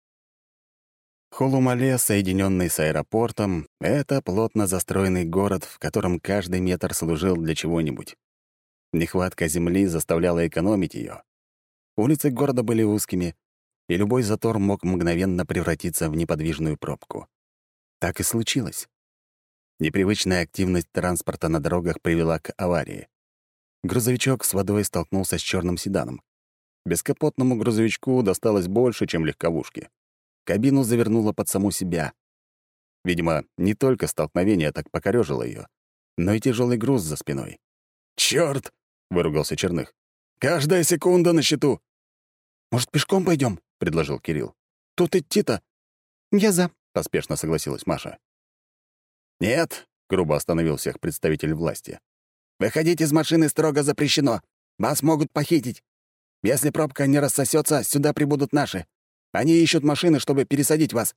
Холумале, соединенный с аэропортом, — это плотно застроенный город, в котором каждый метр служил для чего-нибудь. Нехватка земли заставляла экономить ее. Улицы города были узкими, и любой затор мог мгновенно превратиться в неподвижную пробку. Так и случилось. Непривычная активность транспорта на дорогах привела к аварии. Грузовичок с водой столкнулся с черным седаном. Бескапотному грузовичку досталось больше, чем легковушке. Кабину завернуло под саму себя. Видимо, не только столкновение так покорёжило ее, но и тяжелый груз за спиной. «Чёрт!» — выругался Черных. «Каждая секунда на счету!» «Может, пешком пойдем? предложил Кирилл. «Тут идти-то...» «Я за», — поспешно согласилась Маша. «Нет», — грубо остановил всех представитель власти. «Выходить из машины строго запрещено. Вас могут похитить. Если пробка не рассосется, сюда прибудут наши. Они ищут машины, чтобы пересадить вас».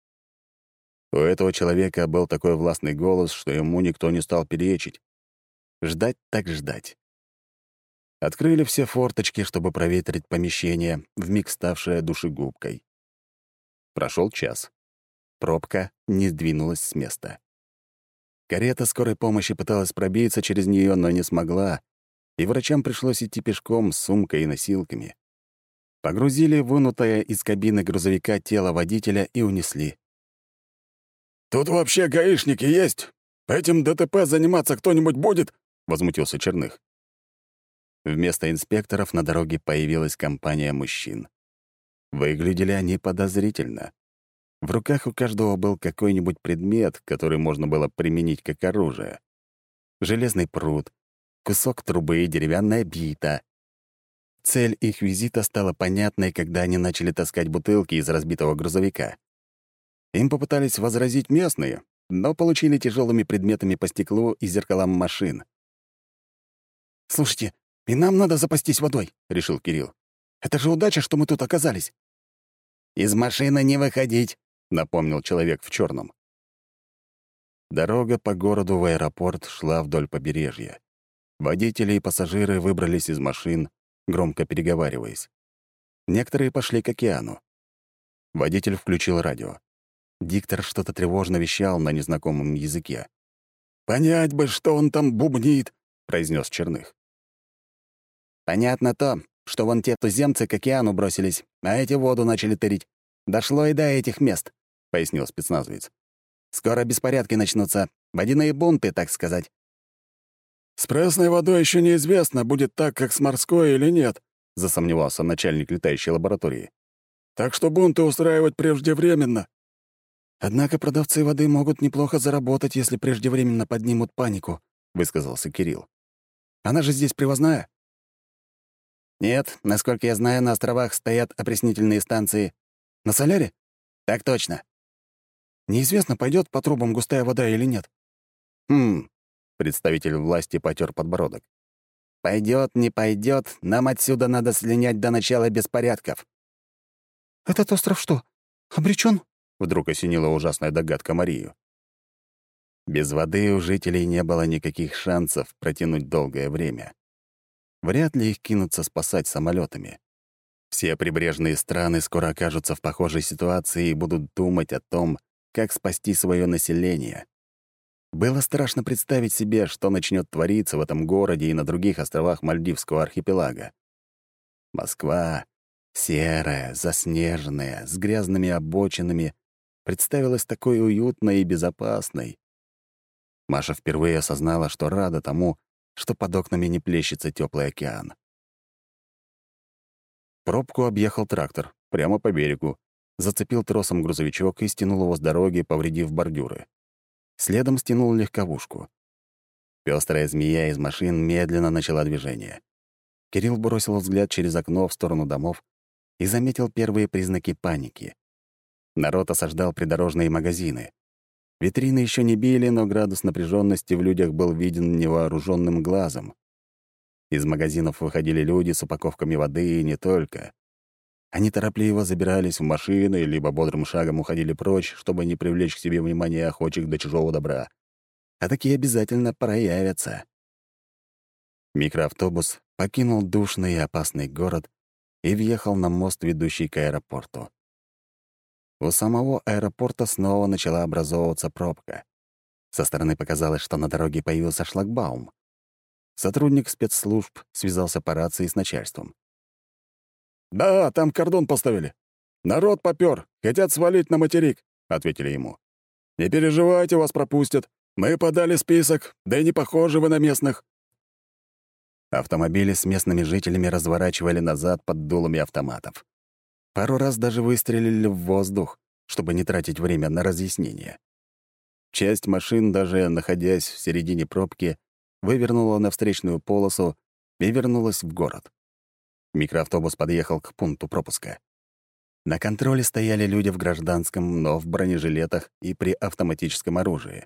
У этого человека был такой властный голос, что ему никто не стал перечить. Ждать так ждать. Открыли все форточки, чтобы проветрить помещение, вмиг ставшее душегубкой. Прошел час. Пробка не сдвинулась с места. Карета скорой помощи пыталась пробиться через нее, но не смогла, и врачам пришлось идти пешком с сумкой и носилками. Погрузили вынутое из кабины грузовика тело водителя и унесли. «Тут вообще гаишники есть? Этим ДТП заниматься кто-нибудь будет?» — возмутился Черных. Вместо инспекторов на дороге появилась компания мужчин. Выглядели они подозрительно. В руках у каждого был какой-нибудь предмет, который можно было применить как оружие. Железный прут, кусок трубы и деревянная бита. Цель их визита стала понятной, когда они начали таскать бутылки из разбитого грузовика. Им попытались возразить местные, но получили тяжелыми предметами по стеклу и зеркалам машин. «Слушайте, и нам надо запастись водой», — решил Кирилл. «Это же удача, что мы тут оказались». «Из машины не выходить», — напомнил человек в черном. Дорога по городу в аэропорт шла вдоль побережья. Водители и пассажиры выбрались из машин, громко переговариваясь. Некоторые пошли к океану. Водитель включил радио. Диктор что-то тревожно вещал на незнакомом языке. «Понять бы, что он там бубнит», — произнес Черных. «Понятно то, что вон те туземцы к океану бросились, а эти воду начали тырить. Дошло и до этих мест», — пояснил спецназовец. «Скоро беспорядки начнутся, водяные бунты, так сказать». «С пресной водой еще неизвестно, будет так, как с морской или нет», — засомневался начальник летающей лаборатории. «Так что бунты устраивать преждевременно». «Однако продавцы воды могут неплохо заработать, если преждевременно поднимут панику», — высказался Кирилл. «Она же здесь привозная?» «Нет, насколько я знаю, на островах стоят опреснительные станции». «На соляре?» «Так точно». «Неизвестно, пойдет по трубам густая вода или нет». «Хм...» — представитель власти потер подбородок. Пойдет, не пойдет, нам отсюда надо слинять до начала беспорядков». «Этот остров что, обречен? Вдруг осенила ужасная догадка Марию. Без воды у жителей не было никаких шансов протянуть долгое время. Вряд ли их кинутся спасать самолетами. Все прибрежные страны скоро окажутся в похожей ситуации и будут думать о том, как спасти свое население. Было страшно представить себе, что начнет твориться в этом городе и на других островах Мальдивского архипелага. Москва, серая, заснеженная, с грязными обочинами, представилась такой уютной и безопасной. Маша впервые осознала, что рада тому, что под окнами не плещется теплый океан. Пробку объехал трактор, прямо по берегу, зацепил тросом грузовичок и стянул его с дороги, повредив бордюры. Следом стянул легковушку. Пёстрая змея из машин медленно начала движение. Кирилл бросил взгляд через окно в сторону домов и заметил первые признаки паники. Народ осаждал придорожные магазины. Витрины еще не били, но градус напряженности в людях был виден невооруженным глазом. Из магазинов выходили люди с упаковками воды и не только. Они торопливо забирались в машины, либо бодрым шагом уходили прочь, чтобы не привлечь к себе внимание охочих до чужого добра. А такие обязательно проявятся. Микроавтобус покинул душный и опасный город и въехал на мост, ведущий к аэропорту. У самого аэропорта снова начала образовываться пробка. Со стороны показалось, что на дороге появился шлагбаум. Сотрудник спецслужб связался по рации с начальством. «Да, там кордон поставили. Народ попёр, хотят свалить на материк», — ответили ему. «Не переживайте, вас пропустят. Мы подали список, да и не похожи вы на местных». Автомобили с местными жителями разворачивали назад под дулами автоматов. Пару раз даже выстрелили в воздух, чтобы не тратить время на разъяснения. Часть машин, даже находясь в середине пробки, вывернула на встречную полосу и вернулась в город. Микроавтобус подъехал к пункту пропуска. На контроле стояли люди в гражданском, но в бронежилетах и при автоматическом оружии.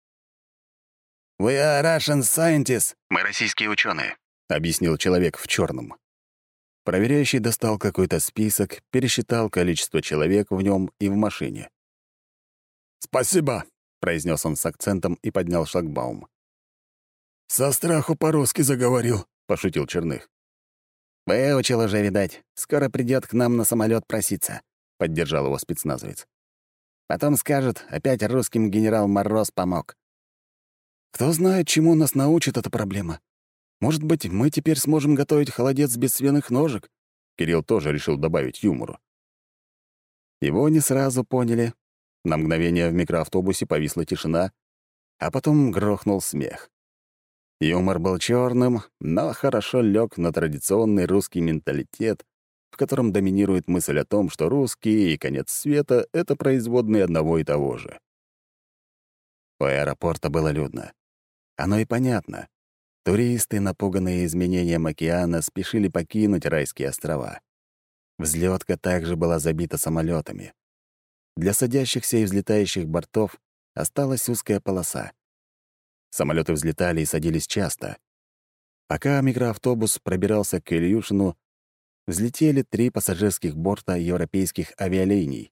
«We are Russian scientists», «Мы российские ученые», — объяснил человек в черном. Проверяющий достал какой-то список, пересчитал количество человек в нем и в машине. «Спасибо», — произнес он с акцентом и поднял шлагбаум. «Со страху по-русски заговорил», — пошутил Черных. «Выучил уже, видать. Скоро придет к нам на самолет проситься», — поддержал его спецназовец. «Потом скажет, опять русским генерал Мороз помог». Кто знает, чему нас научит эта проблема. Может быть, мы теперь сможем готовить холодец без свиных ножек?» Кирилл тоже решил добавить юмору. Его не сразу поняли. На мгновение в микроавтобусе повисла тишина, а потом грохнул смех. Юмор был черным, но хорошо лег на традиционный русский менталитет, в котором доминирует мысль о том, что русские и конец света — это производные одного и того же. У аэропорта было людно. Оно и понятно. Туристы, напуганные изменением океана, спешили покинуть райские острова. Взлётка также была забита самолетами. Для садящихся и взлетающих бортов осталась узкая полоса. Самолеты взлетали и садились часто. Пока микроавтобус пробирался к Ильюшину, взлетели 3 пассажирских борта европейских авиалиний.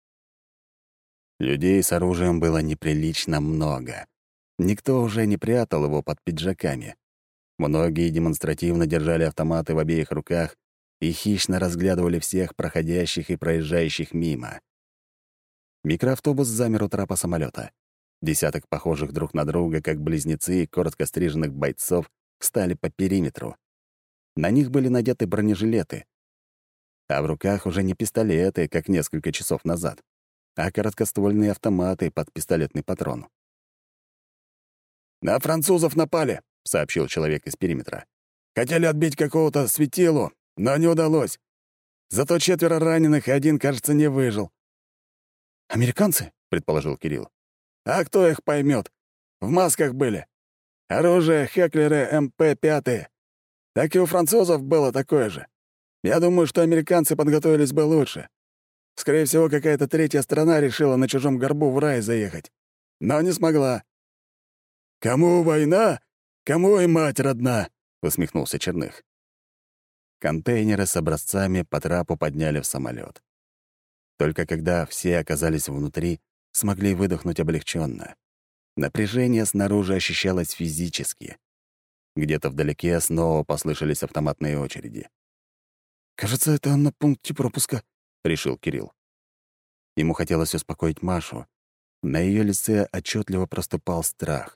Людей с оружием было неприлично много. Никто уже не прятал его под пиджаками. Многие демонстративно держали автоматы в обеих руках и хищно разглядывали всех проходящих и проезжающих мимо. Микроавтобус замер у трапа самолета. Десяток похожих друг на друга, как близнецы, коротко стриженных бойцов встали по периметру. На них были надеты бронежилеты. А в руках уже не пистолеты, как несколько часов назад, а короткоствольные автоматы под пистолетный патрон. «На французов напали», — сообщил человек из периметра. «Хотели отбить какого-то светилу, но не удалось. Зато 4 раненых, и 1, кажется, не выжил». «Американцы?» — предположил Кирилл. «А кто их поймет? В масках были. Оружие Хеклеры МП-5. Так и у французов было такое же. Я думаю, что американцы подготовились бы лучше. Скорее всего, какая-то третья страна решила на чужом горбу в рай заехать. Но не смогла». «Кому война, кому и мать родна», — усмехнулся Черных. Контейнеры с образцами по трапу подняли в самолет. Только когда все оказались внутри, смогли выдохнуть облегченно. Напряжение снаружи ощущалось физически. Где-то вдалеке снова послышались автоматные очереди. «Кажется, это на пункте пропуска», — решил Кирилл. Ему хотелось успокоить Машу. На ее лице отчетливо проступал страх.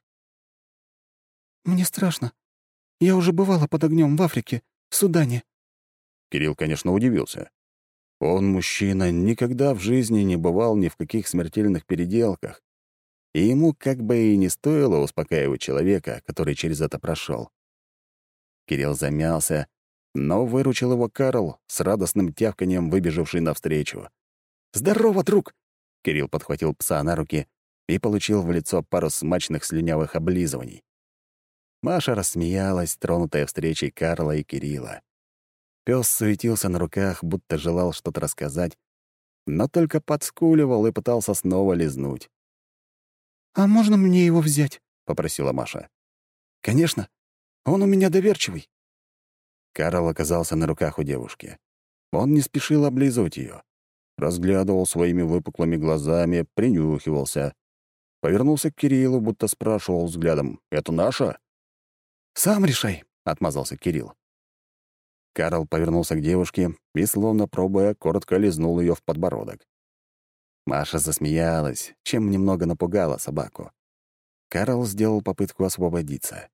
«Мне страшно. Я уже бывала под огнем в Африке, в Судане». Кирилл, конечно, удивился. Он, мужчина, никогда в жизни не бывал ни в каких смертельных переделках, и ему как бы и не стоило успокаивать человека, который через это прошел. Кирилл замялся, но выручил его Карл с радостным тявканьем, выбежавший навстречу. «Здорово, друг!» Кирилл подхватил пса на руки и получил в лицо пару смачных слюнявых облизываний. Маша рассмеялась, тронутая встречей Карла и Кирилла. Пёс суетился на руках, будто желал что-то рассказать, но только подскуливал и пытался снова лизнуть. «А можно мне его взять?» — попросила Маша. «Конечно. Он у меня доверчивый». Карл оказался на руках у девушки. Он не спешил облизывать ее. Разглядывал своими выпуклыми глазами, принюхивался. Повернулся к Кириллу, будто спрашивал взглядом: «Это наша?» «Сам решай», — отмазался Кирилл. Карл повернулся к девушке и, словно пробуя, коротко лизнул ее в подбородок. Маша засмеялась, чем немного напугала собаку. Карл сделал попытку освободиться.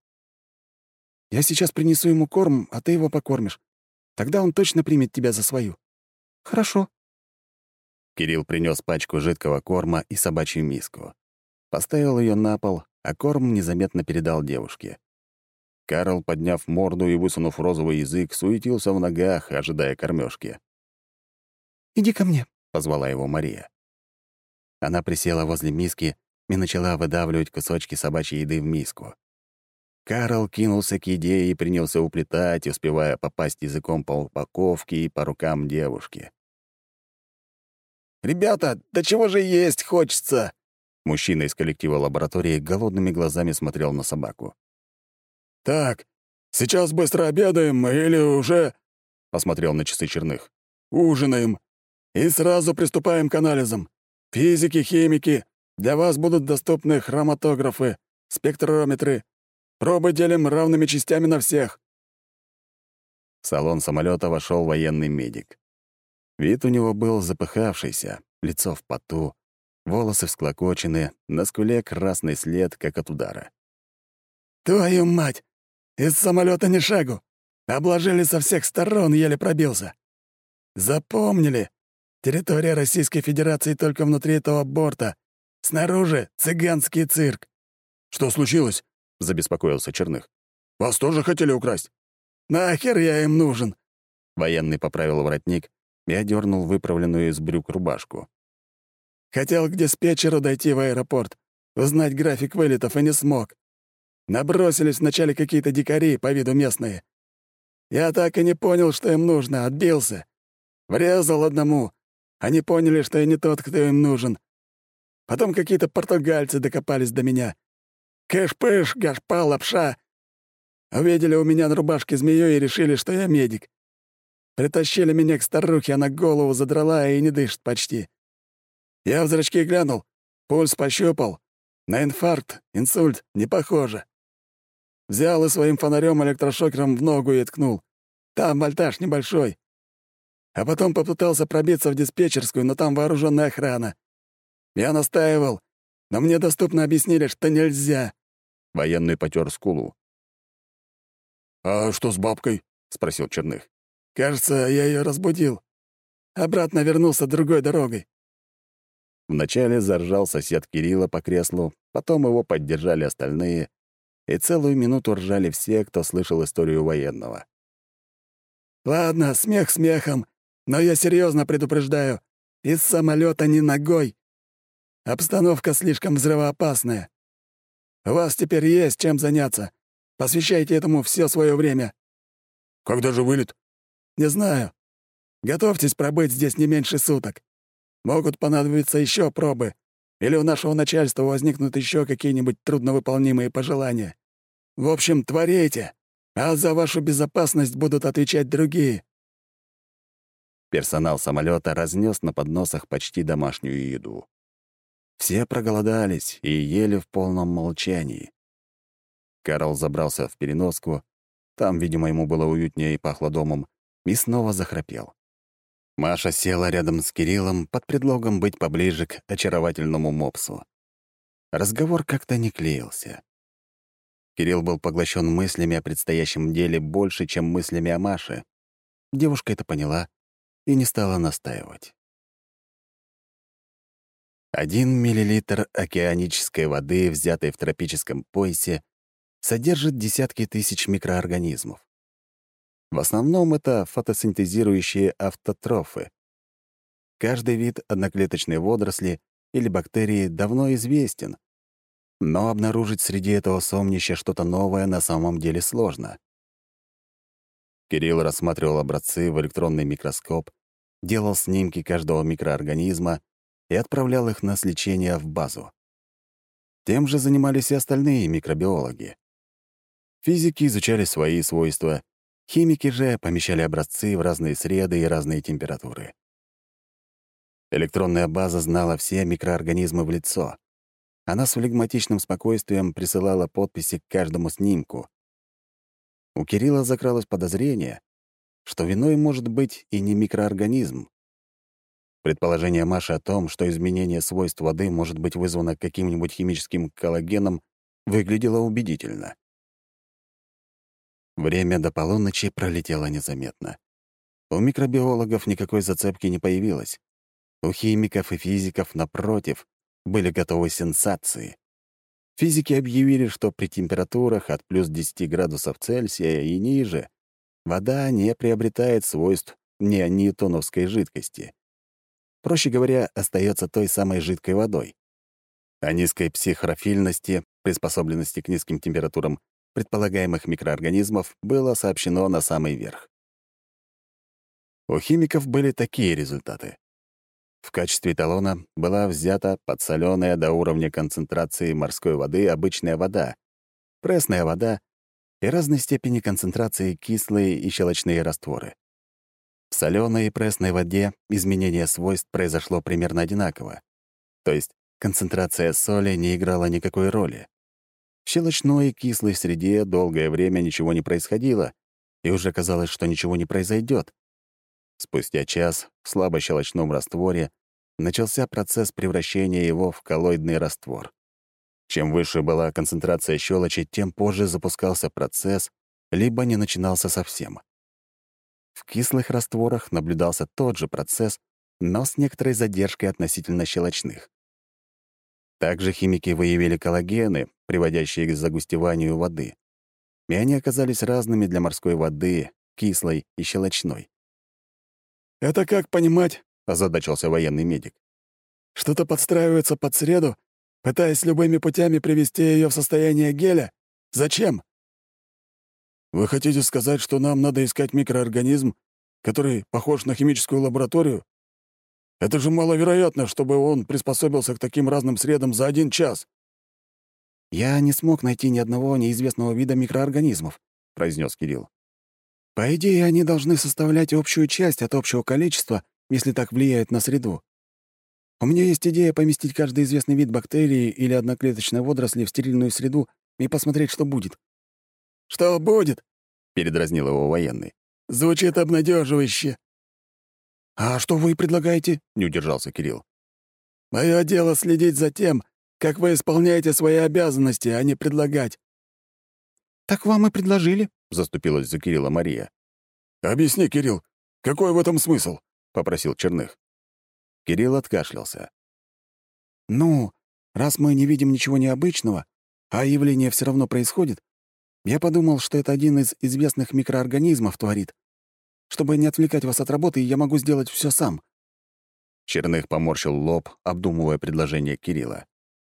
«Я сейчас принесу ему корм, а ты его покормишь. Тогда он точно примет тебя за свою». «Хорошо». Кирилл принес пачку жидкого корма и собачью миску. Поставил ее на пол, а корм незаметно передал девушке. Карл, подняв морду и высунув розовый язык, суетился в ногах, ожидая кормежки. «Иди ко мне», — позвала его Мария. Она присела возле миски и начала выдавливать кусочки собачьей еды в миску. Карл кинулся к еде и принялся уплетать, успевая попасть языком по упаковке и по рукам девушки. «Ребята, да чего же есть хочется?» Мужчина из коллектива лаборатории голодными глазами смотрел на собаку. «Так, сейчас быстро обедаем или уже...» — посмотрел на часы Черных. «Ужинаем. И сразу приступаем к анализам. Физики, химики, для вас будут доступны хроматографы, спектрометры. Пробы делим равными частями на всех». В салон самолета вошел военный медик. Вид у него был запыхавшийся, лицо в поту, волосы всклокочены, на скуле красный след, как от удара. «Твою мать! Из самолета ни шагу! Обложили со всех сторон, еле пробился. Запомнили? Территория Российской Федерации только внутри этого борта. Снаружи — цыганский цирк». «Что случилось?» — забеспокоился Черных. «Вас тоже хотели украсть?» «Нахер я им нужен?» Военный поправил воротник и одернул выправленную из брюк рубашку. «Хотел к диспетчеру дойти в аэропорт, узнать график вылетов и не смог. Набросились вначале какие-то дикари, по виду местные. Я так и не понял, что им нужно, отбился. Врезал одному. Они поняли, что я не тот, кто им нужен. Потом какие-то португальцы докопались до меня. Кэш-пыш, гашпа, лапша. Увидели у меня на рубашке змею и решили, что я медик. Притащили меня к старухе, она голову задрала и не дышит почти. Я в зрачки глянул, пульс пощупал. На инфаркт, инсульт не похоже. Взял и своим фонарем электрошокером в ногу и ткнул. Там вольтаж небольшой. А потом попытался пробиться в диспетчерскую, но там вооруженная охрана. Я настаивал, но мне доступно объяснили, что нельзя. Военный потер скулу. «А что с бабкой?» — спросил Черных. «Кажется, я ее разбудил. Обратно вернулся другой дорогой». Вначале заржал сосед Кирилла по креслу, потом его поддержали остальные, и целую минуту ржали все, кто слышал историю военного. «Ладно, смех смехом, но я серьезно предупреждаю. Из самолета ни ногой. Обстановка слишком взрывоопасная. У вас теперь есть чем заняться. Посвящайте этому все свое время». «Когда же вылет?» «Не знаю. Готовьтесь пробыть здесь не меньше суток. Могут понадобиться еще пробы, или у нашего начальства возникнут еще какие-нибудь трудновыполнимые пожелания. В общем, творите, а за вашу безопасность будут отвечать другие». Персонал самолета разнес на подносах почти домашнюю еду. Все проголодались и ели в полном молчании. Карл забрался в переноску, там, видимо, ему было уютнее и пахло домом, и снова захрапел. Маша села рядом с Кириллом под предлогом быть поближе к очаровательному мопсу. Разговор как-то не клеился. Кирилл был поглощен мыслями о предстоящем деле больше, чем мыслями о Маше. Девушка это поняла и не стала настаивать. 1 миллилитр океанической воды, взятой в тропическом поясе, содержит десятки тысяч микроорганизмов. В основном это фотосинтезирующие автотрофы. Каждый вид одноклеточной водоросли или бактерии давно известен, но обнаружить среди этого сомнища что-то новое на самом деле сложно. Кирилл рассматривал образцы в электронный микроскоп, делал снимки каждого микроорганизма и отправлял их на сличение в базу. Тем же занимались и остальные микробиологи. Физики изучали свои свойства, химики же помещали образцы в разные среды и разные температуры. Электронная база знала все микроорганизмы в лицо. Она с флегматичным спокойствием присылала подписи к каждому снимку. У Кирилла закралось подозрение, что виной может быть и не микроорганизм. Предположение Маши о том, что изменение свойств воды может быть вызвано каким-нибудь химическим коллагеном, выглядело убедительно. Время до полуночи пролетело незаметно. У микробиологов никакой зацепки не появилось. У химиков и физиков, напротив, были готовы сенсации. Физики объявили, что при температурах от плюс 10 градусов Цельсия и ниже вода не приобретает свойств неоньютоновской жидкости. Проще говоря, остается той самой жидкой водой. О низкой психрофильности, приспособленности к низким температурам предполагаемых микроорганизмов было сообщено на самый верх. У химиков были такие результаты. В качестве эталона была взята подсолённая до уровня концентрации морской воды обычная вода, пресная вода и разной степени концентрации кислые и щелочные растворы. В солёной и пресной воде изменение свойств произошло примерно одинаково, то есть концентрация соли не играла никакой роли. В щелочной и кислой среде долгое время ничего не происходило, и уже казалось, что ничего не произойдет. Спустя час в слабощелочном растворе начался процесс превращения его в коллоидный раствор. Чем выше была концентрация щелочи, тем позже запускался процесс, либо не начинался совсем. В кислых растворах наблюдался тот же процесс, но с некоторой задержкой относительно щелочных. Также химики выявили коллагены, приводящие к загустеванию воды, и они оказались разными для морской воды, кислой и щелочной. «Это как понимать?» — озадачился военный медик. «Что-то подстраивается под среду, пытаясь любыми путями привести ее в состояние геля? Зачем?» «Вы хотите сказать, что нам надо искать микроорганизм, который похож на химическую лабораторию? Это же маловероятно, чтобы он приспособился к таким разным средам за 1 час». «Я не смог найти ни одного неизвестного вида микроорганизмов», — произнес Кирилл. «По идее, они должны составлять общую часть от общего количества, если так влияют на среду. У меня есть идея поместить каждый известный вид бактерии или одноклеточной водоросли в стерильную среду и посмотреть, что будет». «Что будет?» — передразнил его военный. «Звучит обнадеживающе». «А что вы предлагаете?» — не удержался Кирилл. «Мое дело следить за тем, как вы исполняете свои обязанности, а не предлагать». «Так вам и предложили», — заступилась за Кирилла Мария. «Объясни, Кирилл, какой в этом смысл?» — попросил Черных. Кирилл откашлялся. «Ну, раз мы не видим ничего необычного, а явление все равно происходит, я подумал, что это один из известных микроорганизмов творит. Чтобы не отвлекать вас от работы, я могу сделать все сам». Черных поморщил лоб, обдумывая предложение Кирилла.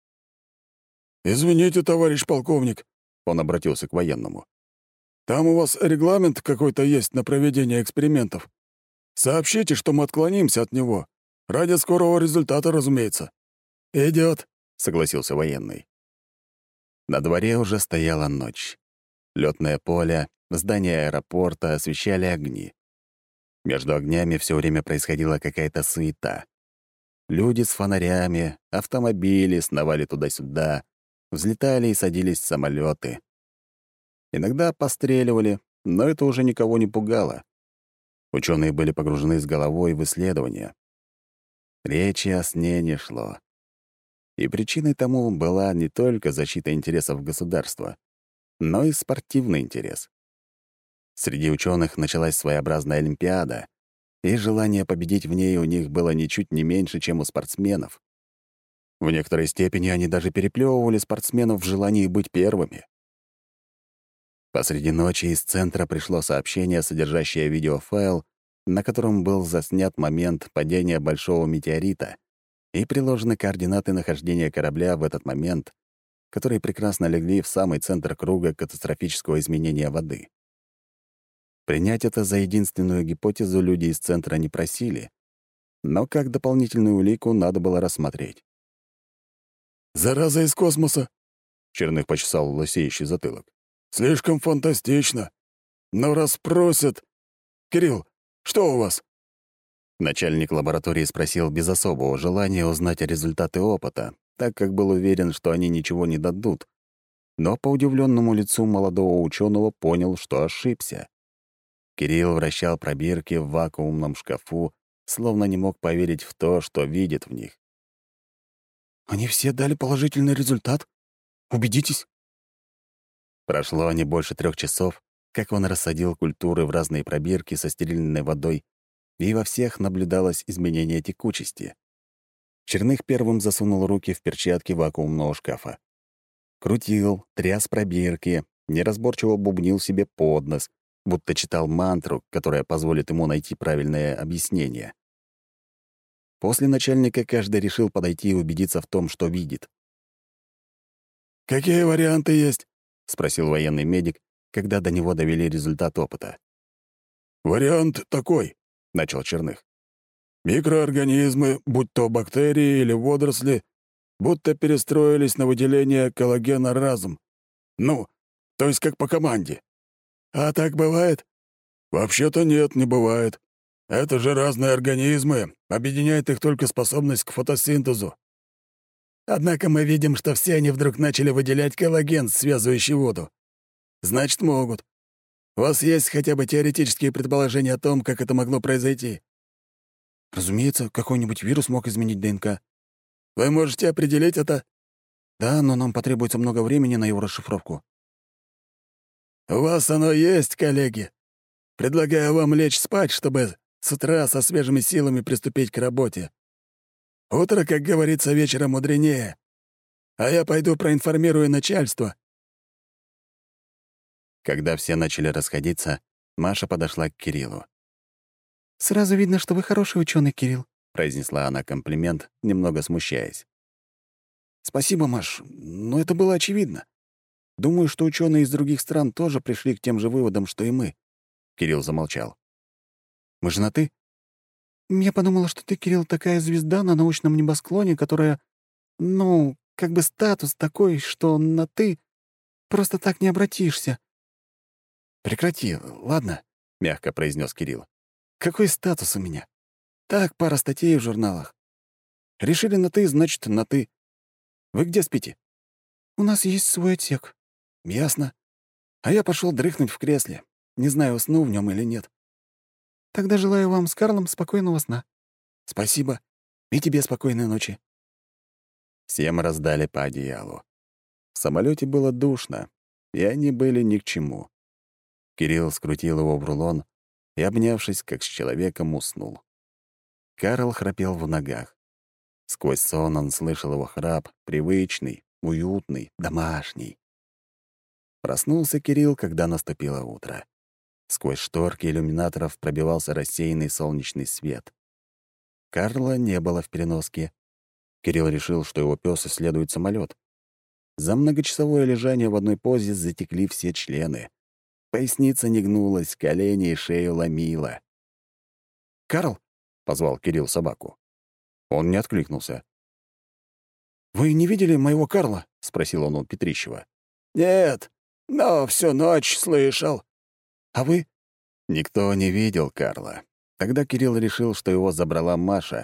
«Извините, товарищ полковник», — он обратился к военному. «Там у вас регламент какой-то есть на проведение экспериментов. Сообщите, что мы отклонимся от него. Ради скорого результата, разумеется». «Идёт», — согласился военный. На дворе уже стояла ночь. Лётное поле, здание аэропорта освещали огни. Между огнями все время происходила какая-то суета. Люди с фонарями, автомобили сновали туда-сюда, взлетали и садились в самолеты. Иногда постреливали, но это уже никого не пугало. Ученые были погружены с головой в исследования. Речи о сне не шло. И причиной тому была не только защита интересов государства, но и спортивный интерес. Среди ученых началась своеобразная олимпиада, и желание победить в ней у них было ничуть не меньше, чем у спортсменов. В некоторой степени они даже переплевывали спортсменов в желании быть первыми. Посреди ночи из центра пришло сообщение, содержащее видеофайл, на котором был заснят момент падения большого метеорита и приложены координаты нахождения корабля в этот момент, которые прекрасно легли в самый центр круга катастрофического изменения воды. Принять это за единственную гипотезу люди из центра не просили, но как дополнительную улику надо было рассмотреть. «Зараза из космоса!» — Черных почесал лысеющий затылок. «Слишком фантастично. Но раз просят... Кирилл, что у вас?» Начальник лаборатории спросил без особого желания узнать результаты опыта, так как был уверен, что они ничего не дадут. Но по удивленному лицу молодого ученого понял, что ошибся. Кирилл вращал пробирки в вакуумном шкафу, словно не мог поверить в то, что видит в них. «Они все дали положительный результат? Убедитесь?» Прошло не больше 3 часов, как он рассадил культуры в разные пробирки со стерильной водой, и во всех наблюдалось изменение текучести. Черных первым засунул руки в перчатки вакуумного шкафа. Крутил, тряс пробирки, неразборчиво бубнил себе под нос, будто читал мантру, которая позволит ему найти правильное объяснение. После начальника каждый решил подойти и убедиться в том, что видит. «Какие варианты есть?» — спросил военный медик, когда до него довели результат опыта. «Вариант такой», — начал Черных. «Микроорганизмы, будь то бактерии или водоросли, будто перестроились на выделение коллагена разом. Ну, то есть как по команде. А так бывает? Вообще-то нет, не бывает. Это же разные организмы, объединяет их только способность к фотосинтезу. Однако мы видим, что все они вдруг начали выделять коллаген, связывающий воду. Значит, могут. У вас есть хотя бы теоретические предположения о том, как это могло произойти?» Разумеется, какой-нибудь вирус мог изменить ДНК. «Вы можете определить это?» Да, но нам потребуется много времени на его расшифровку. «У вас оно есть, коллеги. Предлагаю вам лечь спать, чтобы с утра со свежими силами приступить к работе. Утро, как говорится, вечером мудренее. А я пойду проинформирую начальство». Когда все начали расходиться, Маша подошла к Кириллу. «Сразу видно, что вы хороший ученый, Кирилл», — произнесла она комплимент, немного смущаясь. «Спасибо, Маш, но это было очевидно. Думаю, что ученые из других стран тоже пришли к тем же выводам, что и мы». Кирилл замолчал. «Мы же на «ты»?» «Я подумала, что ты, Кирилл, такая звезда на научном небосклоне, которая... Ну, как бы статус такой, что на «ты» просто так не обратишься». «Прекрати, ладно», — мягко произнес Кирилл. «Какой статус у меня? Так, пара статей в журналах. Решили на «ты», значит, на «ты». Вы где спите?» «У нас есть свой отсек». «Ясно. А я пошел дрыхнуть в кресле. Не знаю, усну в нем или нет». «Тогда желаю вам с Карлом спокойного сна». «Спасибо. И тебе спокойной ночи». Всем раздали по одеялу. В самолете было душно, и они были ни к чему. Кирилл скрутил его в рулон и, обнявшись, как с человеком, уснул. Карл храпел в ногах. Сквозь сон он слышал его храп, привычный, уютный, домашний. Проснулся Кирилл, когда наступило утро. Сквозь шторки иллюминаторов пробивался рассеянный солнечный свет. Карла не было в переноске. Кирилл решил, что его пес исследует самолет. За многочасовое лежание в одной позе затекли все члены. Поясница не гнулась, колени и шею ломило. «Карл!» — позвал Кирилл собаку. Он не откликнулся. «Вы не видели моего Карла?» — спросил он у Петрищева. «Нет, но всю ночь слышал». «А вы?» Никто не видел Карла. Тогда Кирилл решил, что его забрала Маша,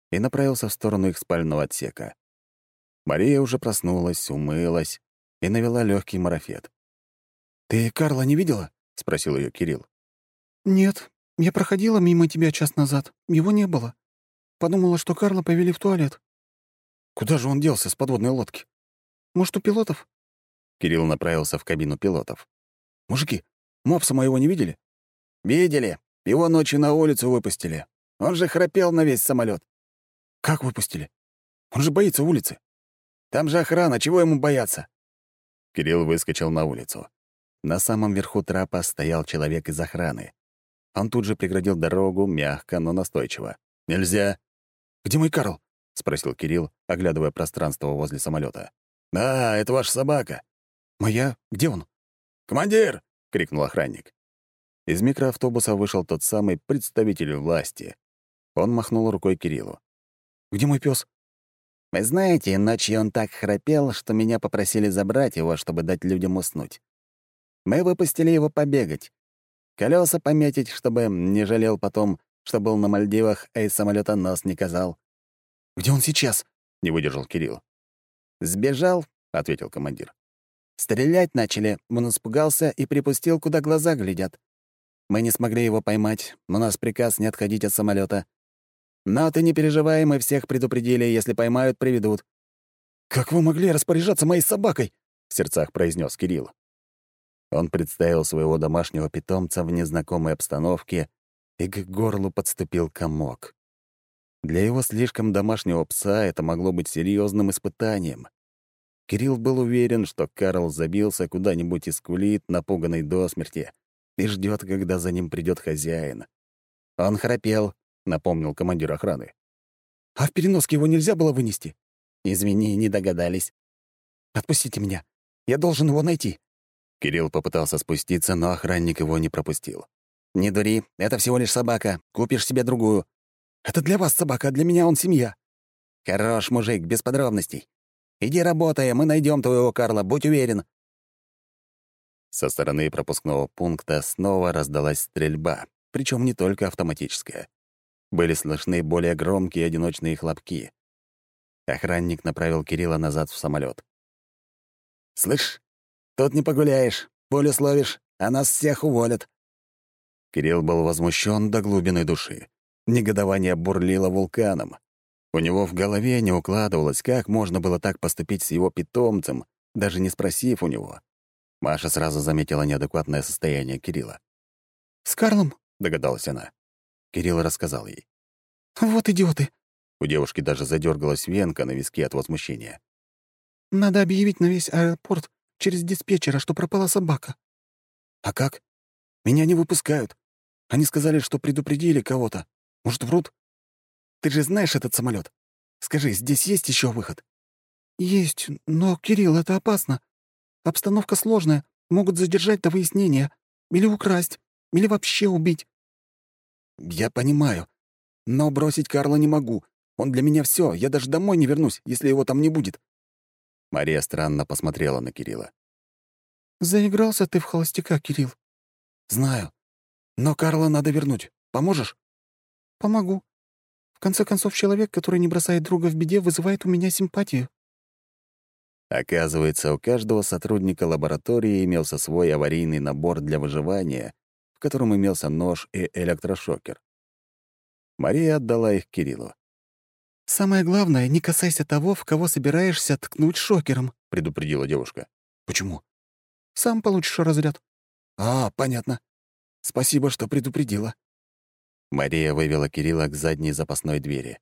и направился в сторону их спального отсека. Мария уже проснулась, умылась и навела легкий марафет. «Ты Карла не видела?» — спросил ее Кирилл. «Нет, я проходила мимо тебя час назад. Его не было. Подумала, что Карла повели в туалет. «Куда же он делся с подводной лодки?» Может, у пилотов?» Кирилл направился в кабину пилотов. «Мужики, мопса моего не видели?» «Видели. Его ночью на улицу выпустили. Он же храпел на весь самолет. «Как выпустили? Он же боится улицы». Там же охрана, чего ему бояться?» Кирилл выскочил на улицу. На самом верху трапа стоял человек из охраны. Он тут же преградил дорогу, мягко, но настойчиво. «Нельзя!» «Где мой Карл?» — спросил Кирилл, оглядывая пространство возле самолета. «А, это ваша собака». «Моя? Где он?» «Командир!» — крикнул охранник. Из микроавтобуса вышел тот самый представитель власти. Он махнул рукой Кириллу. «Где мой пес? «Вы знаете, ночью он так храпел, что меня попросили забрать его, чтобы дать людям уснуть. Мы выпустили его побегать. Колеса пометить, чтобы не жалел потом, что был на Мальдивах, а из самолета нос не казал». «Где он сейчас?» — не выдержал Кирилл. «Сбежал», — ответил командир. «Стрелять начали, он испугался и припустил, куда глаза глядят. Мы не смогли его поймать, у нас приказ не отходить от самолета. Но ты не переживай, мы всех предупредили, если поймают, приведут». «Как вы могли распоряжаться моей собакой?» — в сердцах произнес Кирилл. Он представил своего домашнего питомца в незнакомой обстановке, и к горлу подступил комок. Для его слишком домашнего пса это могло быть серьезным испытанием. Кирилл был уверен, что Карл забился куда-нибудь и скулит, напуганный до смерти, и ждет, когда за ним придет хозяин. «Он храпел», — напомнил командир охраны. «А в переноске его нельзя было вынести?» «Извини, не догадались». «Отпустите меня. Я должен его найти». Кирилл попытался спуститься, но охранник его не пропустил. «Не дури, это всего лишь собака. Купишь себе другую». «Это для вас собака, а для меня он семья». «Хорош, мужик, без подробностей. Иди работай, мы найдем твоего Карла, будь уверен». Со стороны пропускного пункта снова раздалась стрельба, причем не только автоматическая. Были слышны более громкие одиночные хлопки. Охранник направил Кирилла назад в самолет. «Слышь, тут не погуляешь, пулю словишь, а нас всех уволят». Кирилл был возмущен до глубины души. Негодование бурлило вулканом. У него в голове не укладывалось, как можно было так поступить с его питомцем, даже не спросив у него. Маша сразу заметила неадекватное состояние Кирилла. «С Карлом?» — догадалась она. Кирилл рассказал ей. «Вот идиоты. У девушки даже задергалась венка на виске от возмущения. Надо объявить на весь аэропорт через диспетчера, что пропала собака». «А как? Меня не выпускают. Они сказали, что предупредили кого-то. Может, врут? Ты же знаешь этот самолет. Скажи, здесь есть еще выход?» «Есть, но, Кирилл, это опасно. Обстановка сложная, могут задержать до выяснения. Или украсть, или вообще убить». «Я понимаю. Но бросить Карла не могу. Он для меня все. Я даже домой не вернусь, если его там не будет». Мария странно посмотрела на Кирилла. «Заигрался ты в холостяка, Кирилл». «Знаю. Но Карла надо вернуть. Поможешь?» «Помогу. В конце концов, человек, который не бросает друга в беде, вызывает у меня симпатию». Оказывается, у каждого сотрудника лаборатории имелся свой аварийный набор для выживания, в котором имелся нож и электрошокер. Мария отдала их Кириллу. «Самое главное, не касайся того, в кого собираешься ткнуть шокером», — предупредила девушка. «Почему?» «Сам получишь разряд». «А, понятно. Спасибо, что предупредила». Мария вывела Кирилла к задней запасной двери.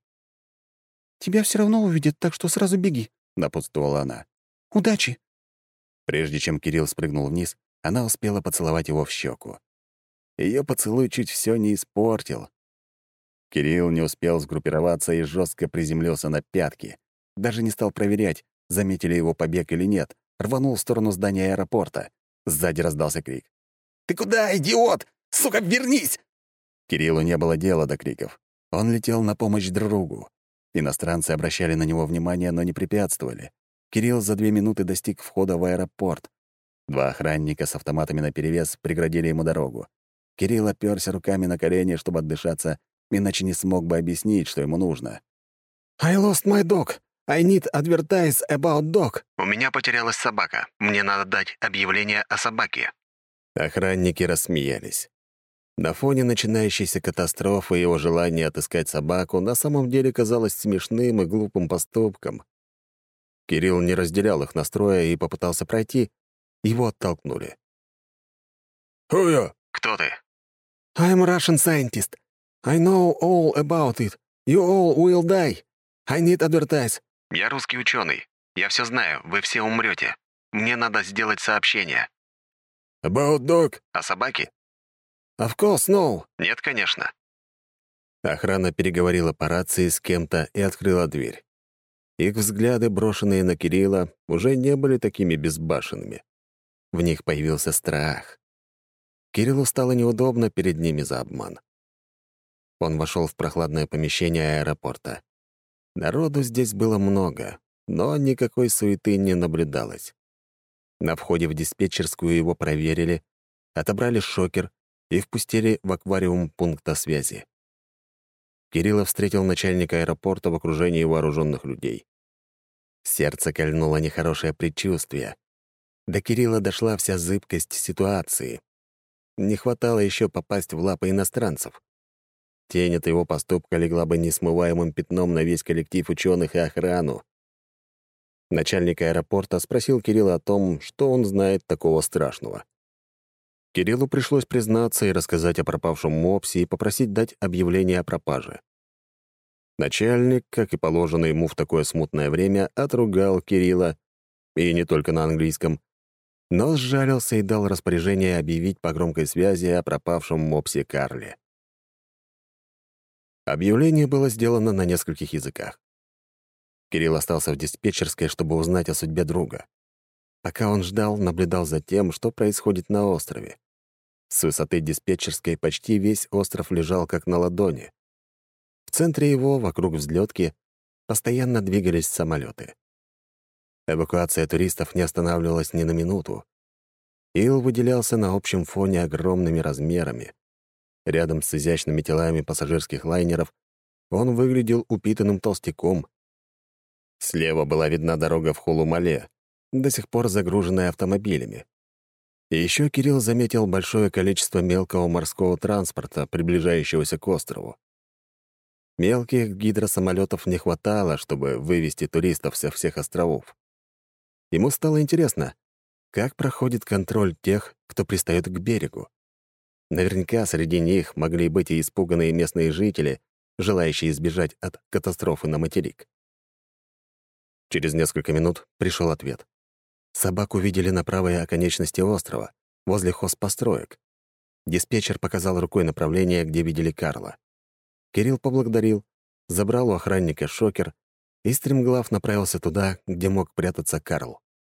«Тебя все равно увидят, так что сразу беги», — напутствовала она. «Удачи!» Прежде чем Кирилл спрыгнул вниз, она успела поцеловать его в щеку. Ее поцелуй чуть все не испортил. Кирилл не успел сгруппироваться и жестко приземлился на пятки. Даже не стал проверять, заметили его побег или нет. Рванул в сторону здания аэропорта. Сзади раздался крик. «Ты куда, идиот? Сука, вернись!» Кириллу не было дела до криков. Он летел на помощь другу. Иностранцы обращали на него внимание, но не препятствовали. Кирилл за 2 минуты достиг входа в аэропорт. 2 охранника с автоматами наперевес преградили ему дорогу. Кирилл оперся руками на колени, чтобы отдышаться, иначе не смог бы объяснить, что ему нужно. «I lost my dog. I need advertise about dog». «У меня потерялась собака. Мне надо дать объявление о собаке». Охранники рассмеялись. На фоне начинающейся катастрофы его желание отыскать собаку на самом деле казалось смешным и глупым поступком. Кирилл не разделял их настроя и попытался пройти. Его оттолкнули. «Who you?» «Кто ты?» «I'm Russian scientist. I know all about it. You all will die. I need advertise». «Я русский ученый. Я все знаю. Вы все умрете. Мне надо сделать сообщение». «About dog?» «О собаке?» «Of course, no». «Нет, конечно». Охрана переговорила по рации с кем-то и открыла дверь. Их взгляды, брошенные на Кирилла, уже не были такими безбашенными. В них появился страх. Кириллу стало неудобно перед ними за обман. Он вошел в прохладное помещение аэропорта. Народу здесь было много, но никакой суеты не наблюдалось. На входе в диспетчерскую его проверили, отобрали шокер и впустили в аквариум пункта связи. Кирилла встретил начальника аэропорта в окружении вооруженных людей. Сердце кольнуло нехорошее предчувствие. До Кирилла дошла вся зыбкость ситуации. Не хватало еще попасть в лапы иностранцев. Тень от его поступка легла бы несмываемым пятном на весь коллектив ученых и охрану. Начальник аэропорта спросил Кирилла о том, что он знает такого страшного. Кириллу пришлось признаться и рассказать о пропавшем мопсе и попросить дать объявление о пропаже. Начальник, как и положено ему в такое смутное время, отругал Кирилла, и не только на английском, но сжалился и дал распоряжение объявить по громкой связи о пропавшем мопсе Карле. Объявление было сделано на нескольких языках. Кирилл остался в диспетчерской, чтобы узнать о судьбе друга. Пока он ждал, наблюдал за тем, что происходит на острове. С высоты диспетчерской почти весь остров лежал как на ладони. В центре его, вокруг взлетки, постоянно двигались самолеты. Эвакуация туристов не останавливалась ни на минуту. Ил выделялся на общем фоне огромными размерами. Рядом с изящными телами пассажирских лайнеров он выглядел упитанным толстяком. Слева была видна дорога в Хулу-Мале, до сих пор загруженная автомобилями. И еще Кирилл заметил большое количество мелкого морского транспорта, приближающегося к острову. Мелких гидросамолетов не хватало, чтобы вывести туристов со всех островов. Ему стало интересно, как проходит контроль тех, кто пристает к берегу. Наверняка среди них могли быть и испуганные местные жители, желающие избежать от катастрофы на материк. Через несколько минут пришел ответ. Собаку видели на правой оконечности острова, возле хозпостроек. Диспетчер показал рукой направление, где видели Карла. Кирилл поблагодарил, забрал у охранника шокер и стремглав направился туда, где мог прятаться Карл.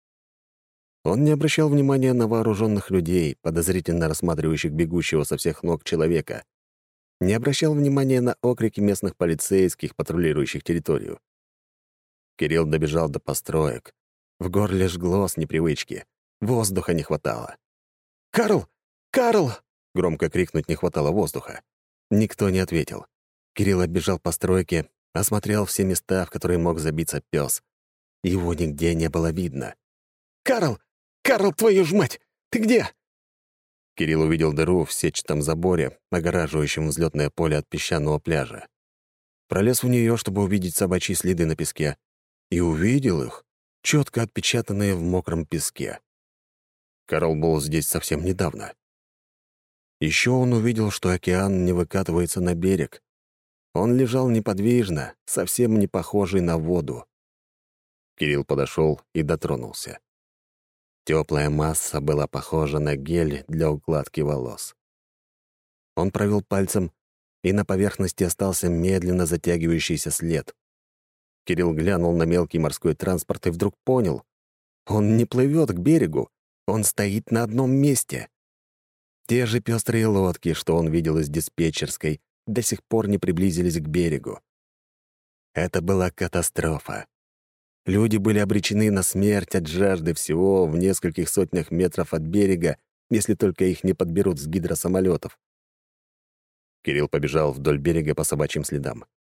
Он не обращал внимания на вооруженных людей, подозрительно рассматривающих бегущего со всех ног человека. Не обращал внимания на окрики местных полицейских, патрулирующих территорию. Кирилл добежал до построек. В горле жгло с непривычки. Воздуха не хватало. «Карл! Карл!» Громко крикнуть не хватало воздуха. Никто не ответил. Кирилл оббежал постройки, осмотрел все места, в которые мог забиться пес. Его нигде не было видно. «Карл! Карл, твою ж мать! Ты где?» Кирилл увидел дыру в сетчатом заборе, огораживающем взлетное поле от песчаного пляжа. Пролез в нее, чтобы увидеть собачьи следы на песке. И увидел их, четко отпечатанные в мокром песке. Карл был здесь совсем недавно. Еще он увидел, что океан не выкатывается на берег. Он лежал неподвижно, совсем не похожий на воду. Кирилл подошел и дотронулся. Теплая масса была похожа на гель для укладки волос. Он провел пальцем, и на поверхности остался медленно затягивающийся след. Кирилл глянул на мелкий морской транспорт и вдруг понял. Он не плывет к берегу, он стоит на одном месте. Те же пестрые лодки, что он видел из диспетчерской, до сих пор не приблизились к берегу. Это была катастрофа. Люди были обречены на смерть от жажды всего в нескольких сотнях метров от берега, если только их не подберут с гидросамолетов. Кирилл побежал вдоль берега по собачьим следам.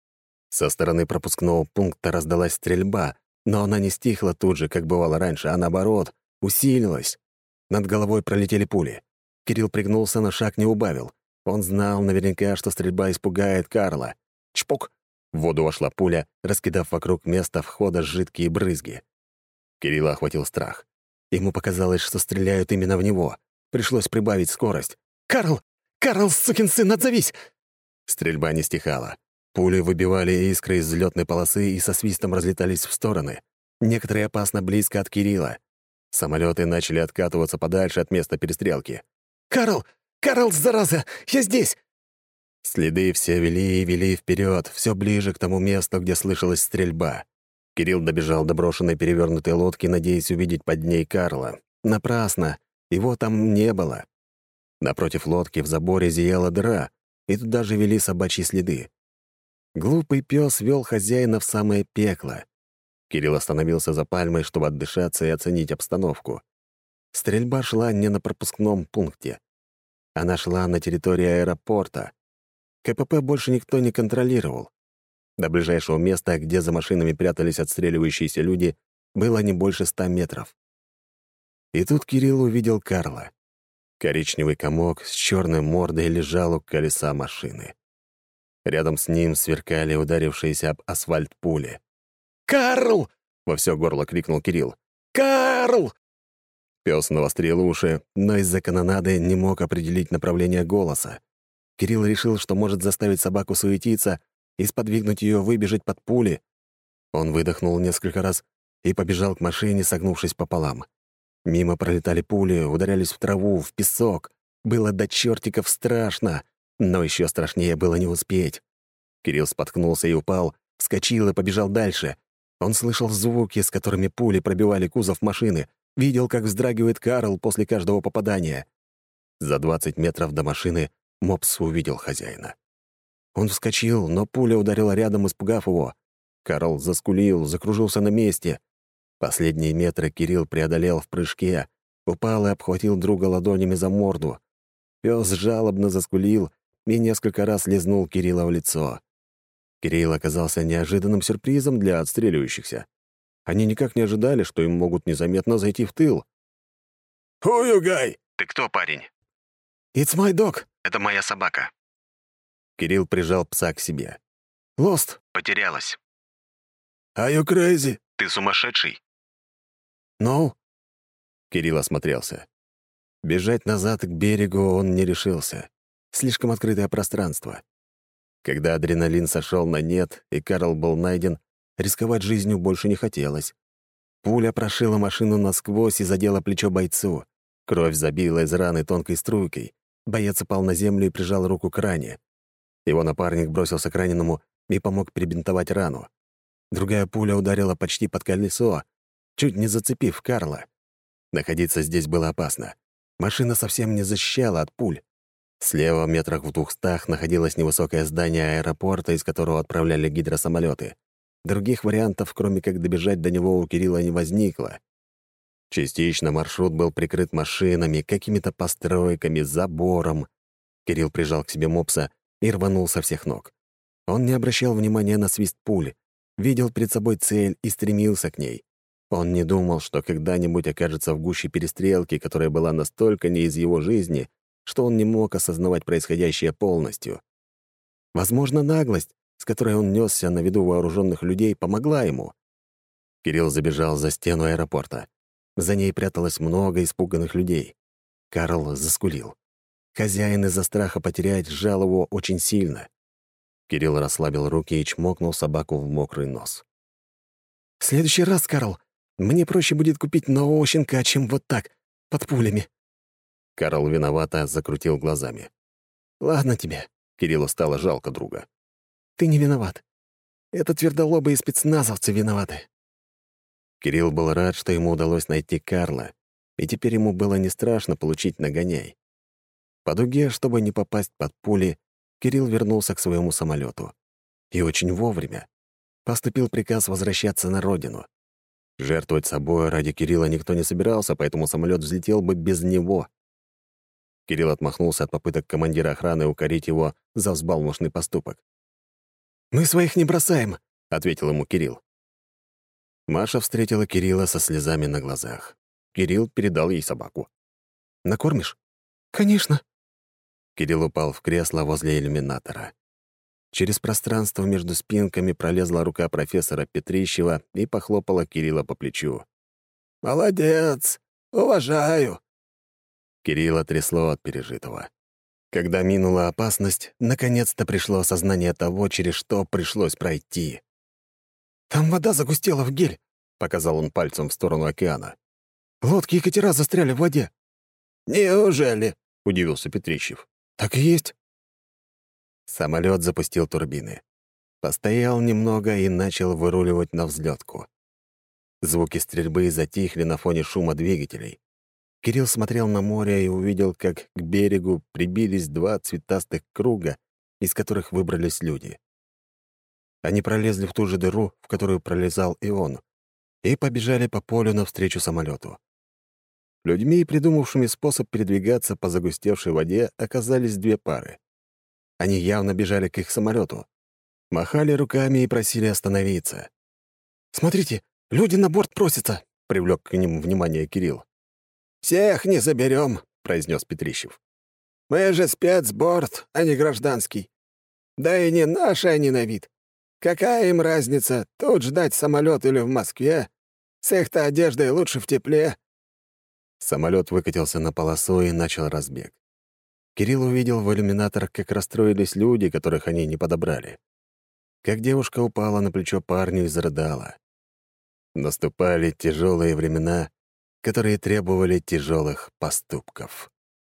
Со стороны пропускного пункта раздалась стрельба, но она не стихла тут же, как бывало раньше, а наоборот, усилилась. Над головой пролетели пули. Кирилл пригнулся, но шаг не убавил. Он знал наверняка, что стрельба испугает Карла. Чпок! В воду вошла пуля, раскидав вокруг места входа жидкие брызги. Кирилла охватил страх. Ему показалось, что стреляют именно в него. Пришлось прибавить скорость. «Карл! Карл, сукин сын, отзовись!» Стрельба не стихала. Пули выбивали искры из взлетной полосы и со свистом разлетались в стороны. Некоторые опасно близко от Кирилла. Самолеты начали откатываться подальше от места перестрелки. «Карл! Карл, зараза! Я здесь!» Следы все вели и вели вперед, все ближе к тому месту, где слышалась стрельба. Кирилл добежал до брошенной перевернутой лодки, надеясь увидеть под ней Карла. Напрасно. Его там не было. Напротив лодки в заборе зияла дыра, и туда же вели собачьи следы. Глупый пес вел хозяина в самое пекло. Кирилл остановился за пальмой, чтобы отдышаться и оценить обстановку. Стрельба шла не на пропускном пункте. Она шла на территории аэропорта. КПП больше никто не контролировал. До ближайшего места, где за машинами прятались отстреливающиеся люди, было не больше 100 метров. И тут Кирилл увидел Карла. Коричневый комок с черной мордой лежал у колеса машины. Рядом с ним сверкали ударившиеся об асфальт пули. «Карл!» — во все горло крикнул Кирилл. «Карл!» Пес навострил уши, но из-за канонады не мог определить направление голоса. Кирилл решил, что может заставить собаку суетиться и сподвигнуть ее выбежать под пули. Он выдохнул несколько раз и побежал к машине, согнувшись пополам. Мимо пролетали пули, ударялись в траву, в песок. Было до чертиков страшно, но еще страшнее было не успеть. Кирилл споткнулся и упал, вскочил и побежал дальше. Он слышал звуки, с которыми пули пробивали кузов машины, видел, как вздрагивает Карл после каждого попадания. За 20 метров до машины мопс увидел хозяина. Он вскочил, но пуля ударила рядом, испугав его. Карл заскулил, закружился на месте. Последние метры Кирилл преодолел в прыжке, упал и обхватил друга ладонями за морду. Пес жалобно заскулил и несколько раз лизнул Кирилла в лицо. Кирилл оказался неожиданным сюрпризом для отстреливающихся. Они никак не ожидали, что им могут незаметно зайти в тыл. «Who you guy?» «Ты кто, парень?» «It's my dog!» «Это моя собака». Кирилл прижал пса к себе. «Lost!» «Потерялась». «Are you crazy?» «Ты сумасшедший?» «No!» Кирилл осмотрелся. Бежать назад к берегу он не решился. Слишком открытое пространство. Когда адреналин сошел на нет и Карл был найден, рисковать жизнью больше не хотелось. Пуля прошила машину насквозь и задела плечо бойцу. Кровь забила из раны тонкой струйкой. Боец упал на землю и прижал руку к ране. Его напарник бросился к раненому и помог перебинтовать рану. Другая пуля ударила почти под колесо, чуть не зацепив Карла. Находиться здесь было опасно. Машина совсем не защищала от пуль. Слева, метрах в 200, находилось невысокое здание аэропорта, из которого отправляли гидросамолеты. Других вариантов, кроме как добежать до него, у Кирилла не возникло. Частично маршрут был прикрыт машинами, какими-то постройками, забором. Кирилл прижал к себе мопса и рванул со всех ног. Он не обращал внимания на свист пуль, видел перед собой цель и стремился к ней. Он не думал, что когда-нибудь окажется в гуще перестрелки, которая была настолько не из его жизни, что он не мог осознавать происходящее полностью. Возможно, наглость, с которой он несся на виду вооруженных людей, помогла ему. Кирилл забежал за стену аэропорта. За ней пряталось много испуганных людей. Карл заскулил. Хозяин из-за страха потерять сжал его очень сильно. Кирилл расслабил руки и чмокнул собаку в мокрый нос. «В следующий раз, Карл, мне проще будет купить нового щенка, чем вот так, под пулями». Карл виновато закрутил глазами. «Ладно тебе», — Кириллу стало жалко друга. «Ты не виноват. Это твердолобые спецназовцы виноваты». Кирилл был рад, что ему удалось найти Карла, и теперь ему было не страшно получить нагоняй. По дуге, чтобы не попасть под пули, Кирилл вернулся к своему самолету. И очень вовремя. Поступил приказ возвращаться на родину. Жертвовать собой ради Кирилла никто не собирался, поэтому самолет взлетел бы без него. Кирилл отмахнулся от попыток командира охраны укорить его за взбалмошный поступок. «Мы своих не бросаем», — ответил ему Кирилл. Маша встретила Кирилла со слезами на глазах. Кирилл передал ей собаку. «Накормишь?» «Конечно». Кирилл упал в кресло возле иллюминатора. Через пространство между спинками пролезла рука профессора Петрищева и похлопала Кирилла по плечу. «Молодец! Уважаю!» Кирилла трясло от пережитого. Когда минула опасность, наконец-то пришло осознание того, через что пришлось пройти. «Там вода загустела в гель», — показал он пальцем в сторону океана. «Лодки и катера застряли в воде». «Неужели?» — удивился Петрищев. «Так и есть». Самолет запустил турбины. Постоял немного и начал выруливать на взлетку. Звуки стрельбы затихли на фоне шума двигателей. Кирилл смотрел на море и увидел, как к берегу прибились 2 цветастых круга, из которых выбрались люди. Они пролезли в ту же дыру, в которую пролезал и он, и побежали по полю навстречу самолету. Людьми, придумавшими способ передвигаться по загустевшей воде, оказались 2 пары. Они явно бежали к их самолету, махали руками и просили остановиться. «Смотрите, люди на борт просятся», — привлек к ним внимание Кирилл. «Всех не заберем», — произнес Петрищев. «Мы же спецборд, а не гражданский. Да и не наши они на вид. Какая им разница, тут ждать самолет или в Москве? С их-то одеждой лучше в тепле». Самолет выкатился на полосу и начал разбег. Кирилл увидел в иллюминатор, как расстроились люди, которых они не подобрали. Как девушка упала на плечо парню и зарыдала. Наступали тяжелые времена, которые требовали тяжелых поступков.